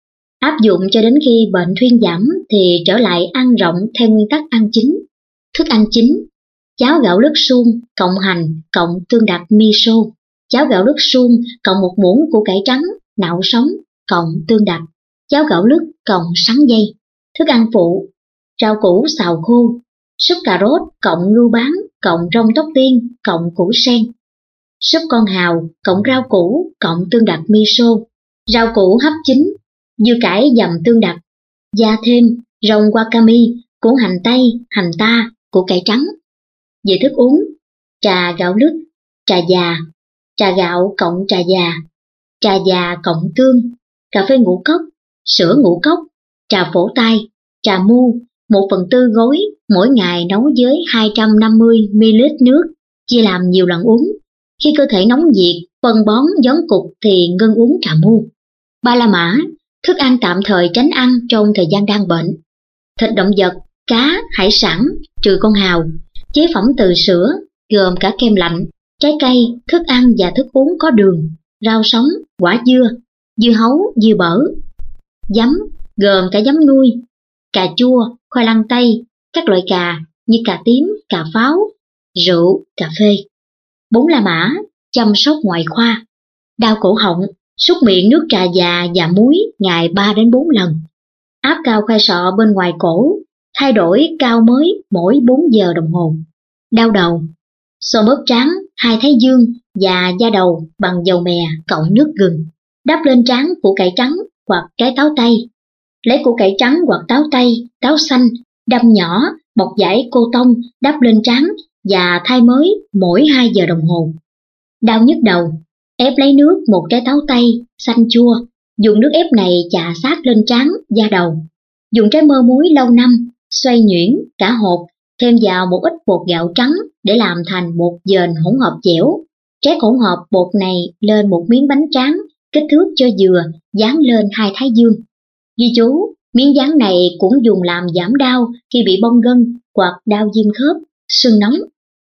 Áp dụng cho đến khi bệnh thuyên giảm thì trở lại ăn rộng theo nguyên tắc ăn chính. Thức ăn chính: cháo gạo lứt suông cộng hành cộng tương đặc miso, cháo gạo lứt suông cộng một muỗng củ cải trắng, nạo sống cộng tương đặc, cháo gạo lứt cộng sắn dây. Thức ăn phụ: rau củ xào khô, súp cà rốt cộng ngưu báng cộng rong tóc tiên cộng củ sen, súp con hào cộng rau củ cộng tương đặc miso, rau củ hấp chín, dưa cải dầm tương đặc, gia thêm rong wakame, củ hành tây, hành ta, củ cải trắng. Về thức uống: trà gạo lứt, trà già, trà gạo cộng trà già, trà già cộng tương, cà phê ngũ cốc, sữa ngũ cốc, trà phổ tai, trà mu, một phần tư gói, mỗi ngày nấu với hai trăm năm mươi mi li lít nước, chia làm nhiều lần uống. Khi cơ thể nóng nhiệt, phân bón gión cục thì ngưng uống trà mu. Ba la mã, thức ăn tạm thời tránh ăn trong thời gian đang bệnh. Thịt động vật, cá, hải sản, trừ con hào, chế phẩm từ sữa, gồm cả kem lạnh, trái cây, thức ăn và thức uống có đường, rau sống, quả dưa, dưa hấu, dưa bở. Giấm, gồm cả giấm nuôi, cà chua, khoai lang tây, các loại cà như cà tím, cà pháo, rượu, cà phê. Bốn la mã, chăm sóc ngoại khoa. Đau cổ họng, súc miệng nước trà già và muối ngày ba đến bốn lần. Áp cao khoai sọ bên ngoài cổ, thay đổi cao mới mỗi bốn giờ đồng hồ. Đau đầu, xoa bóp trán, hai thái dương và da đầu bằng dầu mè cộng nước gừng, đắp lên trán củ cải trắng hoặc trái táo tây. Lấy củ cải trắng hoặc táo tây, táo xanh, đâm nhỏ, bọc vải cô tông đắp lên trán và thay mới mỗi hai giờ đồng hồ. Đau nhức đầu, ép lấy nước một trái táo tây, xanh chua, dùng nước ép này chà sát lên trán, da đầu. Dùng trái mơ muối lâu năm, xoay nhuyễn, cả hột, thêm vào một ít bột gạo trắng để làm thành một dền hỗn hợp dẻo. Trét hỗn hợp bột này lên một miếng bánh tráng, kích thước cho vừa, dán lên hai thái dương. Ghi chú, miếng dán này cũng dùng làm giảm đau khi bị bong gân hoặc đau viêm khớp, sưng nóng.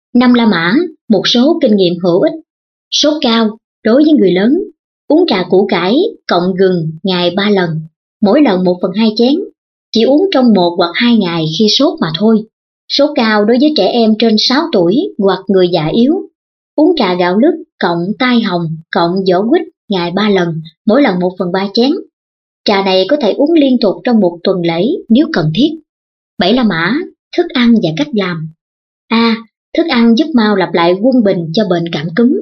Năm La Mã, một số kinh nghiệm hữu ích. Sốt cao, đối với người lớn, uống trà củ cải cộng gừng ngày ba lần, mỗi lần một phần hai chén, chỉ uống trong một hoặc hai ngày khi sốt mà thôi. Sốt cao đối với trẻ em trên sáu tuổi hoặc người già yếu. Uống trà gạo lứt cộng tai hồng cộng vỏ quýt ngày ba lần, mỗi lần một phần ba chén. Trà này có thể uống liên tục trong một tuần lễ nếu cần thiết. Bảy La Mã, thức ăn và cách làm. A. Thức ăn giúp mau lặp lại quân bình cho bệnh cảm cúm.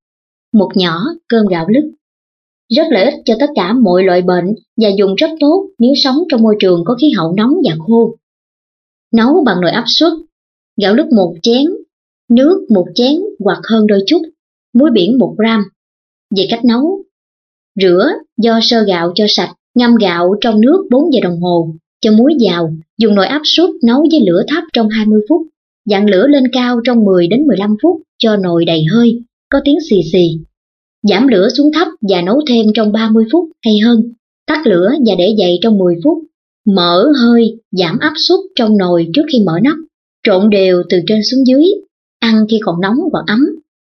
Một nhỏ cơm gạo lứt. Rất lợi ích cho tất cả mọi loại bệnh và dùng rất tốt nếu sống trong môi trường có khí hậu nóng và khô. Nấu bằng nồi áp suất. Gạo lứt một chén, nước một chén hoặc hơn đôi chút, muối biển một gram. Về cách nấu: rửa, vo sơ gạo cho sạch, ngâm gạo trong nước bốn giờ đồng hồ, cho muối vào, dùng nồi áp suất nấu với lửa thấp trong hai mươi phút, dặn lửa lên cao trong mười đến mười lăm phút cho nồi đầy hơi, có tiếng xì xì. Giảm lửa xuống thấp và nấu thêm trong ba mươi phút hay hơn, tắt lửa và để dậy trong mười phút. Mở hơi, giảm áp suất trong nồi trước khi mở nắp, trộn đều từ trên xuống dưới, ăn khi còn nóng hoặc ấm.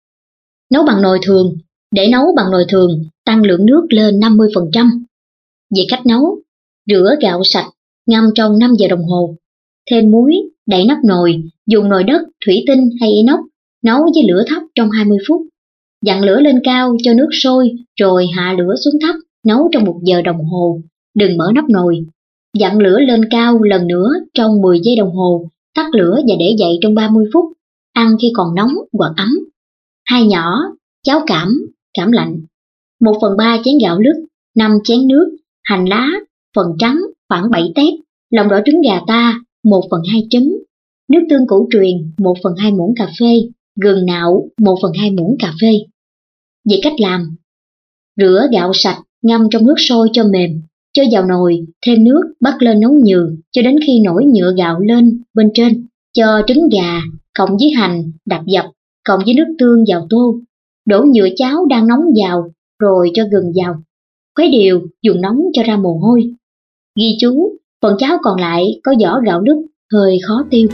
Nấu bằng nồi thường. Để nấu bằng nồi thường, tăng lượng nước lên năm mươi phần trăm. Về cách nấu: rửa gạo sạch, ngâm trong năm giờ đồng hồ. Thêm muối, đậy nắp nồi, dùng nồi đất, thủy tinh hay inox, nấu với lửa thấp trong hai mươi phút. Dặn lửa lên cao cho nước sôi, rồi hạ lửa xuống thấp, nấu trong một giờ đồng hồ. Đừng mở nắp nồi. Dặn lửa lên cao lần nữa trong mười giây đồng hồ, tắt lửa và để dậy trong ba mươi phút. Ăn khi còn nóng hoặc ấm. Hai nhỏ, cháo cảm, cảm lạnh. Một phần ba chén gạo lứt, năm chén nước, hành lá, phần trắng, khoảng bảy tép, lòng đỏ trứng gà ta, một phần hai trứng, nước tương củ truyền, một phần hai muỗng cà phê, gừng nạo, một phần hai muỗng cà phê. Về cách làm: rửa gạo sạch, ngâm trong nước sôi cho mềm, cho vào nồi, thêm nước, bắt lên nấu nhừ cho đến khi nổi nhựa gạo lên bên trên, cho trứng gà, cộng với hành, đập dập, cộng với nước tương vào tô, đổ nhựa cháo đang nóng vào, rồi cho gừng vào. Khuấy đều, dùng nóng cho ra mồ hôi. Ghi chú, phần cháo còn lại có vỏ gạo lứt, hơi khó tiêu.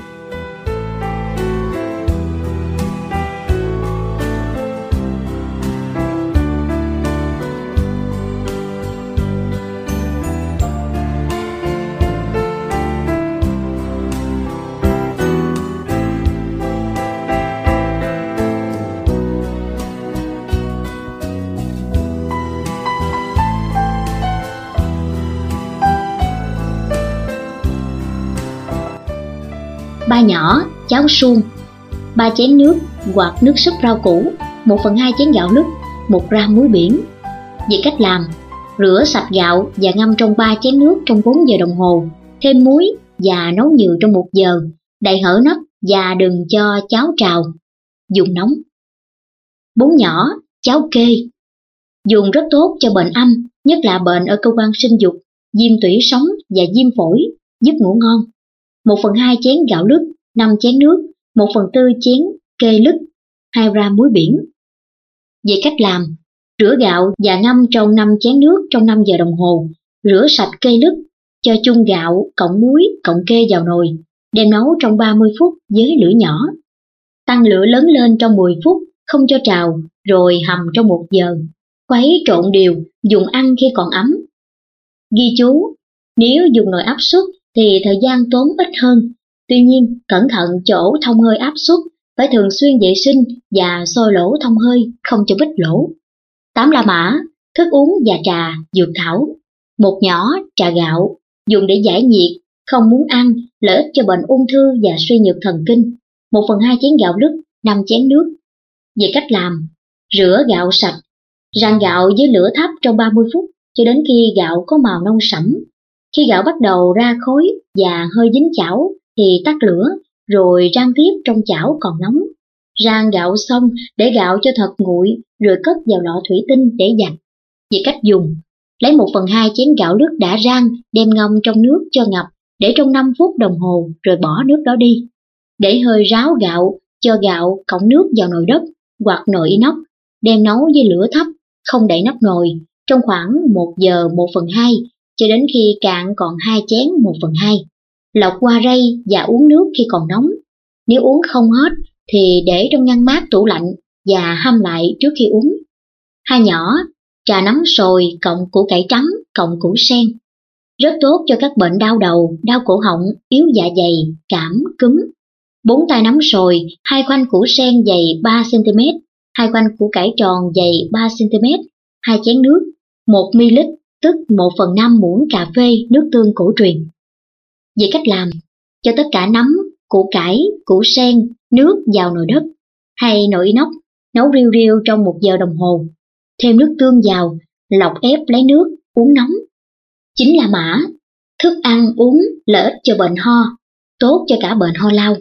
Ba nhỏ, cháo suông. Ba chén nước hoặc nước súp rau củ, một phần hai chén gạo lứt, một gram muối biển. Về cách làm: rửa sạch gạo và ngâm trong ba chén nước trong bốn giờ đồng hồ, thêm muối và nấu nhừ trong một giờ, đậy hở nắp và đừng cho cháo trào. Dùng nóng. Bốn nhỏ, cháo kê. Dùng rất tốt cho bệnh âm, nhất là bệnh ở cơ quan sinh dục, viêm tủy sống và viêm phổi, giúp ngủ ngon. Một phần hai chén gạo lứt, năm chén nước, một phần tư chén kê lứt, hai gram muối biển. Về cách làm: rửa gạo và ngâm trong năm chén nước trong năm giờ đồng hồ, rửa sạch kê lứt, cho chung gạo, cộng muối, cộng kê vào nồi, đem nấu trong ba mươi phút với lửa nhỏ. Tăng lửa lớn lên trong mười phút, không cho trào, rồi hầm trong một giờ. Khuấy trộn đều, dùng ăn khi còn ấm. Ghi chú, nếu dùng nồi áp suất thì thời gian tốn ít hơn. Tuy nhiên, cẩn thận chỗ thông hơi áp suất, phải thường xuyên vệ sinh và soi lỗ thông hơi, không cho bít lỗ. Tám La Mã, thức uống và trà, dược thảo. Một nhỏ, trà gạo, dùng để giải nhiệt, không muốn ăn, lợi ích cho bệnh ung thư và suy nhược thần kinh. Một phần hai chén gạo lứt, năm chén nước. Về cách làm: rửa gạo sạch, rang gạo với lửa thấp trong ba mươi phút cho đến khi gạo có màu nâu sẫm. Khi gạo bắt đầu ra khối và hơi dính chảo thì tắt lửa, rồi rang tiếp trong chảo còn nóng. Rang gạo xong để gạo cho thật nguội, rồi cất vào lọ thủy tinh để dập. Về cách dùng: lấy một phần hai chén gạo lứt đã rang, đem ngâm trong nước cho ngập, để trong năm phút đồng hồ rồi bỏ nước đó đi. Để hơi ráo gạo, cho gạo cộng nước vào nồi đất hoặc nồi inox, đem nấu với lửa thấp, không đậy nắp nồi, trong khoảng một giờ một phần hai, cho đến khi cạn còn hai chén một phần hai. Lọc qua rây và uống nước khi còn nóng. Nếu uống không hết, thì để trong ngăn mát tủ lạnh và hâm lại trước khi uống. Hai nhỏ, trà nấm sồi cộng củ cải trắng cộng củ sen. Rất tốt cho các bệnh đau đầu, đau cổ họng, yếu dạ dày, cảm, cúm. Bốn tay nấm sồi, hai khoanh củ sen dày ba xăng-ti-mét, hai khoanh củ cải tròn dày ba xăng-ti-mét, hai chén nước, một mi-li-lít, tức một phần năm muỗng cà phê nước tương cổ truyền. Về cách làm, cho tất cả nấm, củ cải, củ sen, nước vào nồi đất hay nồi inox, nấu riu riu trong một giờ đồng hồ. Thêm nước tương vào, lọc ép lấy nước, uống nóng. Chính là mã, thức ăn uống lợi ích cho bệnh ho, tốt cho cả bệnh ho lao.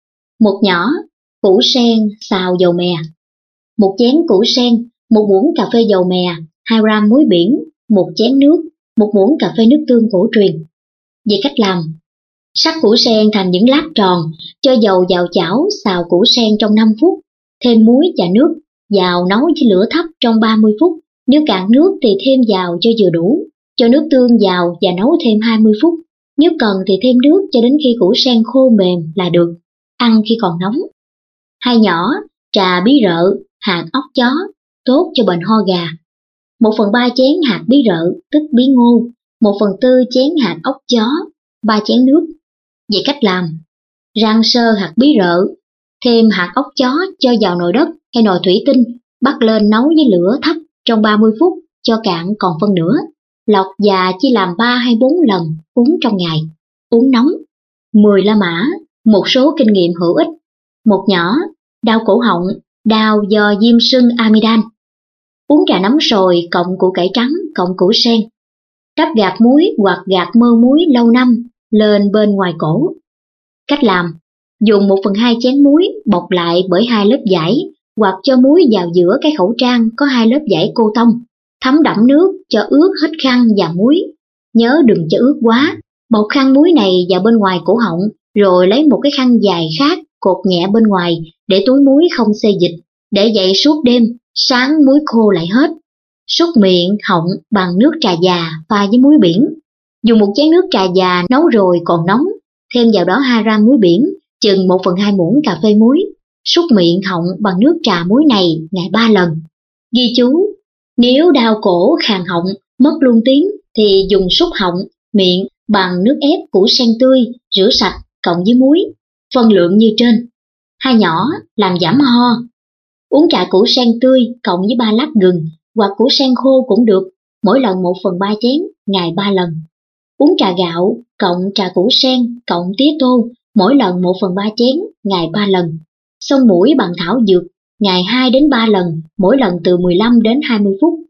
Một nhỏ, củ sen xào dầu mè. Một chén củ sen, một muỗng cà phê dầu mè, hai gam muối biển, một chén nước, một muỗng cà phê nước tương cổ truyền. Về cách làm, sắc củ sen thành những lát tròn, cho dầu vào chảo xào củ sen trong năm phút, thêm muối và nước, vào nấu với lửa thấp trong ba mươi phút, nếu cạn nước thì thêm vào cho vừa đủ, cho nước tương vào và nấu thêm hai mươi phút, nếu cần thì thêm nước cho đến khi củ sen khô mềm là được, ăn khi còn nóng. Hai nhỏ, trà bí rợ, hạt óc chó, tốt cho bệnh ho gà. Một phần ba chén hạt bí rợ, tức bí ngô, một phần tư chén hạt óc chó, ba chén nước. Về cách làm, rang sơ hạt bí rợ, thêm hạt óc chó cho vào nồi đất hay nồi thủy tinh, bắt lên nấu với lửa thấp trong ba mươi phút, cho cạn còn phân nửa. Lọc và chia làm ba hay bốn lần, uống trong ngày. Uống nóng. mười la mã, một số kinh nghiệm hữu ích. Một nhỏ, đau cổ họng, đau do viêm sưng amidan. Uống trà nấm sồi cộng củ cải trắng cộng củ sen. Đắp gạt muối hoặc gạt mơ muối lâu năm lên bên ngoài cổ. Cách làm, dùng một phần hai chén muối bọc lại bởi hai lớp vải, hoặc cho muối vào giữa cái khẩu trang có hai lớp vải cô tông, thấm đẫm nước cho ướt hết khăn và muối. Nhớ đừng cho ướt quá, bọc khăn muối này vào bên ngoài cổ họng, rồi lấy một cái khăn dài khác cột nhẹ bên ngoài để túi muối không xê dịch, để vậy suốt đêm, sáng muối khô lại hết. Súc miệng, họng bằng nước trà già pha với muối biển. Dùng một chén nước trà già nấu rồi còn nóng, thêm vào đó hai gam muối biển, chừng một phần hai muỗng cà phê muối. Súc miệng, họng bằng nước trà muối này ngày ba lần. Ghi chú, nếu đau cổ, khàn họng, mất luôn tiếng thì dùng súc họng, miệng bằng nước ép củ sen tươi, rửa sạch cộng với muối, phân lượng như trên. Hai nhỏ, làm giảm ho. Uống trà củ sen tươi cộng với ba lát gừng, hoặc củ sen khô cũng được, mỗi lần một phần ba chén, ngày ba lần. Uống trà gạo cộng trà củ sen cộng tía tô, mỗi lần một phần ba chén, ngày ba lần. Xông mũi bằng thảo dược, ngày hai đến ba lần, mỗi lần từ mười lăm đến hai mươi phút.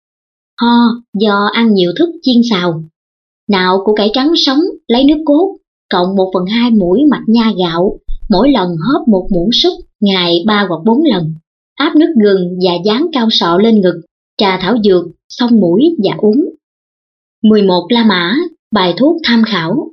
Ho do ăn nhiều thức chiên xào. Nạo củ cải trắng sống lấy nước cốt, cộng một phần hai muỗng mạch nha gạo, mỗi lần hóp một muỗng súp, ngày ba hoặc bốn lần. Áp nước gừng và dán cao sọ lên ngực, trà thảo dược, xông mũi và uống. mười một la mã, bài thuốc tham khảo.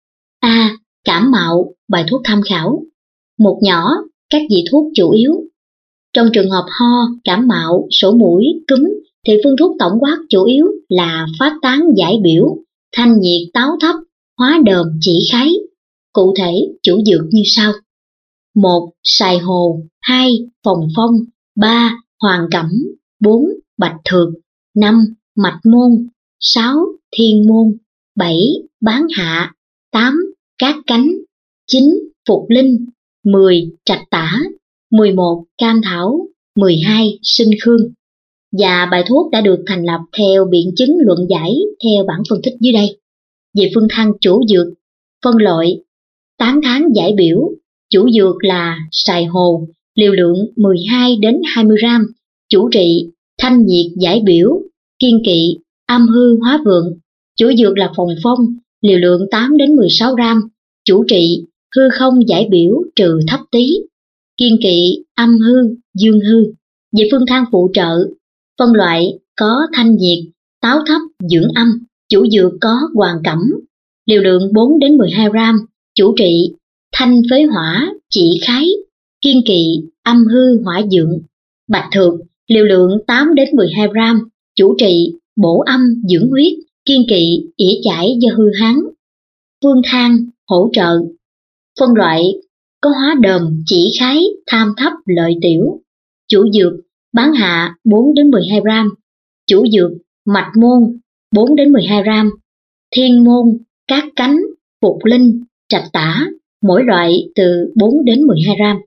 A. Cảm mạo, bài thuốc tham khảo. Một nhỏ, các vị thuốc chủ yếu. Trong trường hợp ho, cảm mạo, sổ mũi, cúm thì phương thuốc tổng quát chủ yếu là phát tán giải biểu, thanh nhiệt táo thấp, hóa đờm chỉ khái. Cụ thể, chủ dược như sau: một. Sài hồ, hai. Phòng phong, ba. Hoàng cẩm, bốn. Bạch thược, năm. Mạch môn, sáu. Thiên môn, bảy. Bán hạ, tám. Cát cánh, chín. Phục linh, mười. Trạch tả, mười một. Cam thảo, mười hai. Sinh khương. Và bài thuốc đã được thành lập theo biện chứng luận giải theo bản phân tích dưới đây. Về phương thăng chủ dược, phân loại: tán thán giải biểu, chủ dược là sài hồ, liều lượng mười hai đến hai mươi gam, chủ trị thanh nhiệt giải biểu, kiên kỵ âm hư hóa vượng. Chủ dược là phòng phong, liều lượng tám đến mười sáu gam, chủ trị hư không giải biểu trừ thấp tí, kiên kỵ âm hư dương hư. Về phương thang phụ trợ, phân loại có thanh nhiệt, táo thấp, dưỡng âm. Chủ dược có hoàng cẩm, liều lượng bốn đến mười hai gam, chủ trị thanh phế hỏa, trị khái, kiên kỵ âm hư hỏa dưỡng. Bạch thược, liều lượng tám đến mười hai gam, chủ trị bổ âm dưỡng huyết, kiên kỵ ỉa chải do hư hán. Phương thang hỗ trợ, phân loại có hóa đờm, chỉ khái, tham thấp, lợi tiểu. Chủ dược, bán hạ bốn đến mười hai gram. Chủ dược, mạch môn bốn đến mười hai gram. Thiên môn, cát cánh, phục linh, trạch tả, mỗi loại từ bốn đến mười hai gram.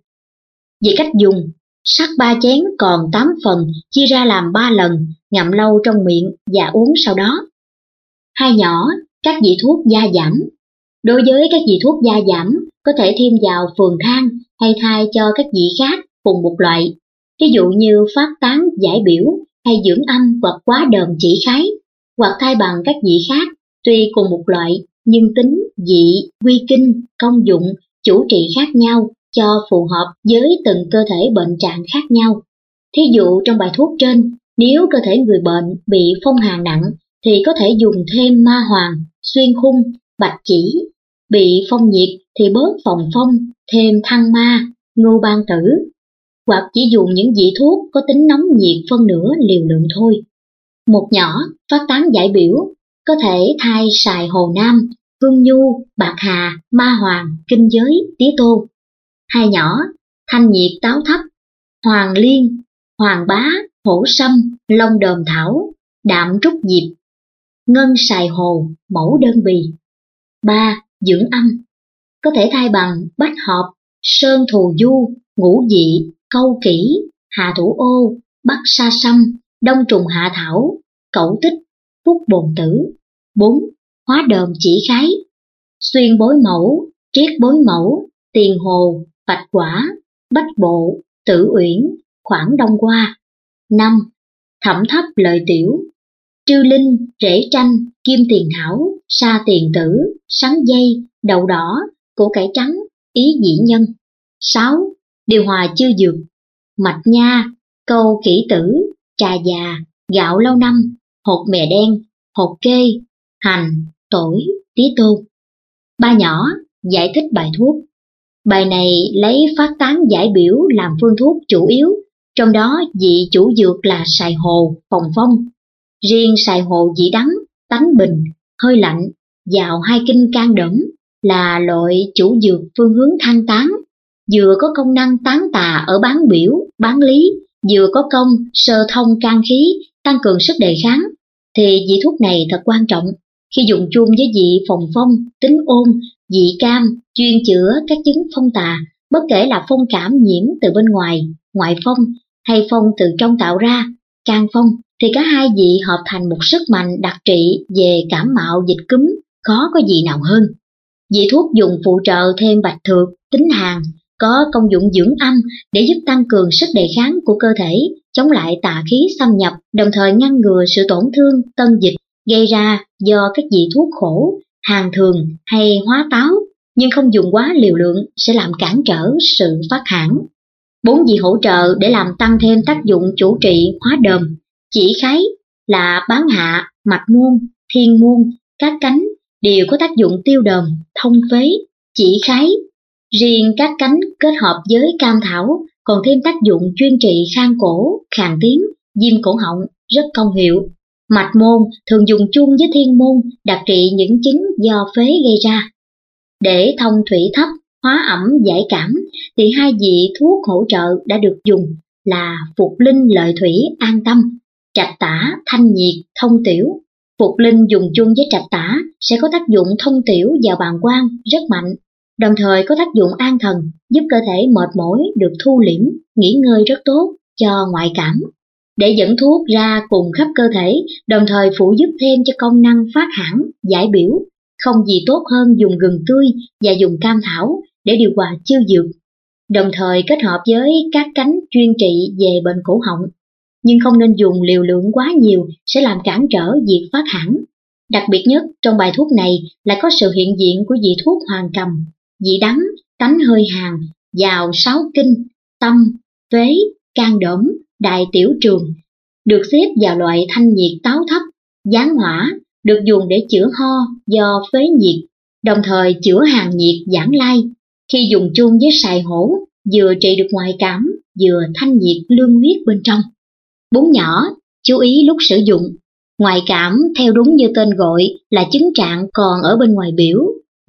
Về cách dùng, sắc ba chén còn tám phần, chia ra làm ba lần, ngậm lâu trong miệng và uống sau đó. Hai nhỏ, các vị thuốc gia giảm. Đối với các vị thuốc gia giảm, có thể thêm vào phường than hay thay cho các vị khác cùng một loại. Ví dụ như phát tán giải biểu hay dưỡng âm hoặc quá đờm chỉ khái, hoặc thay bằng các vị khác, tuy cùng một loại nhưng tính, vị, quy kinh, công dụng, chủ trị khác nhau cho phù hợp với từng cơ thể bệnh trạng khác nhau. Thí dụ trong bài thuốc trên, nếu cơ thể người bệnh bị phong hàn nặng thì có thể dùng thêm ma hoàng, xuyên khung, bạch chỉ. Bị phong nhiệt thì bớt phòng phong, thêm thăng ma, ngưu ban tử. Hoặc chỉ dùng những vị thuốc có tính nóng nhiệt phân nửa liều lượng thôi. Một nhỏ, phát tán giải biểu, có thể thay sài hồ nam, hương nhu, bạc hà, ma hoàng, kinh giới, tía tô. Hai nhỏ, thanh nhiệt táo thấp, hoàng liên, hoàng bá, hổ sâm, long đờm thảo, đạm trúc diệp, ngân sài hồ, mẫu đơn bì. Ba, dưỡng âm, có thể thay bằng bách hợp, sơn thù du, ngũ vị, câu kỷ, hạ thủ ô, bắc sa sâm, đông trùng hạ thảo, cẩu tích, phúc bồn tử. Bốn, hóa đờm chỉ khái, xuyên bối mẫu, triết bối mẫu, tiền hồ, bạch quả, bách bộ, tử uyển, khoảng đông qua. Năm, thẩm thấp lợi tiểu, trư linh, rễ tranh, kim tiền thảo, sa tiền tử, sắn dây, đậu đỏ, củ cải trắng, ý dĩ nhân. Sáu, điều hòa chư dược, mạch nha, câu kỷ tử, trà già, gạo lâu năm, hột mè đen, hột kê, hành, tỏi, tía tô. Ba nhỏ, giải thích bài thuốc. Bài này lấy phát tán giải biểu làm phương thuốc chủ yếu, trong đó vị chủ dược là sài hồ, phòng phong. Riêng sài hồ vị đắng, tánh bình, hơi lạnh, vào hai kinh can đẫm, là loại chủ dược phương hướng thăng tán, vừa có công năng tán tà ở bán biểu, bán lý, vừa có công sơ thông can khí, tăng cường sức đề kháng, thì vị thuốc này thật quan trọng. Khi dùng chung với vị phòng phong, tính ôn, vị cam, chuyên chữa các chứng phong tà, bất kể là phong cảm nhiễm từ bên ngoài, ngoại phong, hay phong từ trong tạo ra, can phong, thì cả hai vị hợp thành một sức mạnh đặc trị về cảm mạo dịch cúm, khó có gì nào hơn. Vị thuốc dùng phụ trợ thêm bạch thược, tính hàn, có công dụng dưỡng âm để giúp tăng cường sức đề kháng của cơ thể, chống lại tà khí xâm nhập, đồng thời ngăn ngừa sự tổn thương, tân dịch gây ra do các vị thuốc khổ, hàn thường hay hóa táo, nhưng không dùng quá liều lượng sẽ làm cản trở sự phát hãn. Bốn vị hỗ trợ để làm tăng thêm tác dụng chủ trị hóa đờm, chỉ khái là bán hạ, mạch môn, thiên môn, cát cánh đều có tác dụng tiêu đờm, thông phế. Chỉ khái, riêng cát cánh kết hợp với cam thảo còn thêm tác dụng chuyên trị khang cổ, khàn tiếng, viêm cổ họng, rất công hiệu. Mạch môn thường dùng chung với thiên môn, đặc trị những chứng do phế gây ra. Để thông thủy thấp, hóa ẩm giải cảm, thì hai vị thuốc hỗ trợ đã được dùng là phục linh lợi thủy an tâm, trạch tả thanh nhiệt thông tiểu. Phục linh dùng chung với trạch tả sẽ có tác dụng thông tiểu vào bàng quang rất mạnh, đồng thời có tác dụng an thần, giúp cơ thể mệt mỏi được thu liễm, nghỉ ngơi rất tốt cho ngoại cảm. Để dẫn thuốc ra cùng khắp cơ thể, đồng thời phụ giúp thêm cho công năng phát hãn, giải biểu, không gì tốt hơn dùng gừng tươi và dùng cam thảo để điều hòa chiêu dược, đồng thời kết hợp với các cánh chuyên trị về bệnh cổ họng. Nhưng không nên dùng liều lượng quá nhiều sẽ làm cản trở việc phát hãn. Đặc biệt nhất trong bài thuốc này là có sự hiện diện của vị thuốc hoàng cầm, vị đắng, tánh hơi hàn, vào sáu kinh, tâm, phế, can đỡm, đại tiểu trường, được xếp vào loại thanh nhiệt táo thấp, gián hỏa, được dùng để chữa ho do phế nhiệt, đồng thời chữa hàn nhiệt giãn lai. Khi dùng chung với sài hổ, vừa trị được ngoại cảm, vừa thanh nhiệt lương huyết bên trong. Bốn nhỏ, chú ý lúc sử dụng. Ngoại cảm theo đúng như tên gọi là chứng trạng còn ở bên ngoài biểu,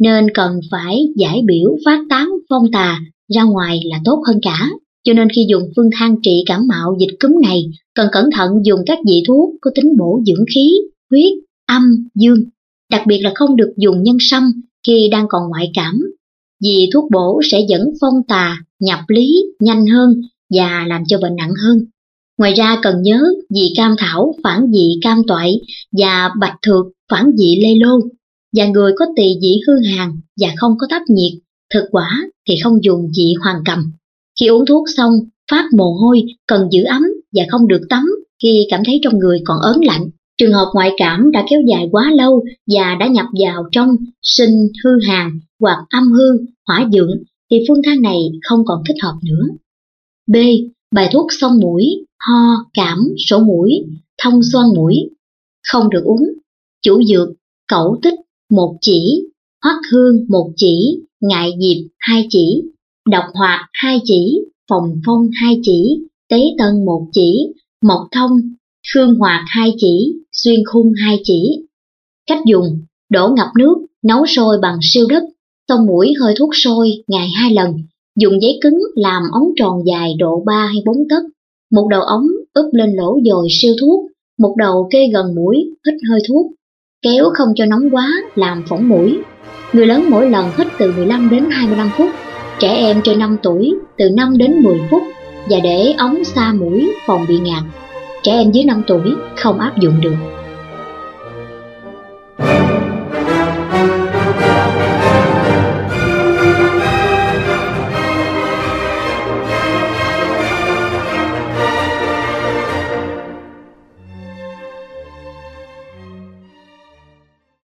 nên cần phải giải biểu phát tán phong tà ra ngoài là tốt hơn cả. Cho nên khi dùng phương than trị cảm mạo dịch cúm này, cần cẩn thận dùng các vị thuốc có tính bổ dưỡng khí, huyết, âm, dương. Đặc biệt là không được dùng nhân sâm khi đang còn ngoại cảm, vì thuốc bổ sẽ dẫn phong tà nhập lý nhanh hơn và làm cho bệnh nặng hơn. Ngoài ra cần nhớ vị cam thảo phản vị cam toại và bạch thược phản vị lê lô. Và người có tỳ vị hư hàn và không có thấp nhiệt, thực quả thì không dùng vị hoàng cầm. Khi uống thuốc xong, phát mồ hôi, cần giữ ấm và không được tắm khi cảm thấy trong người còn ớn lạnh. Trường hợp ngoại cảm đã kéo dài quá lâu và đã nhập vào trong sinh hư hàn hoặc âm hư, hỏa dưỡng thì phương than này không còn thích hợp nữa. B. Bài thuốc xông mũi, ho, cảm, sổ mũi, thông xoang mũi. Không được uống. Chủ dược: cẩu tích một chỉ, hoắc hương một chỉ, ngại diệp hai chỉ, độc hoạt hai chỉ, phòng phong hai chỉ, tế tân một chỉ, mộc thông, khương hoạt hai chỉ, xuyên khung hai chỉ. Cách dùng: đổ ngập nước, nấu sôi bằng siêu đất, xông mũi hơi thuốc sôi ngày hai lần, dùng giấy cứng làm ống tròn dài độ ba hay bốn tấc, một đầu ống úp lên lỗ dồi siêu thuốc, một đầu kê gần mũi hít hơi thuốc, kéo không cho nóng quá làm phỏng mũi. Người lớn mỗi lần hít từ mười lăm đến hai mươi lăm phút, trẻ em trên năm tuổi từ năm đến mười phút và để ống xa mũi phòng bị ngạt. Trẻ em dưới năm tuổi không áp dụng được.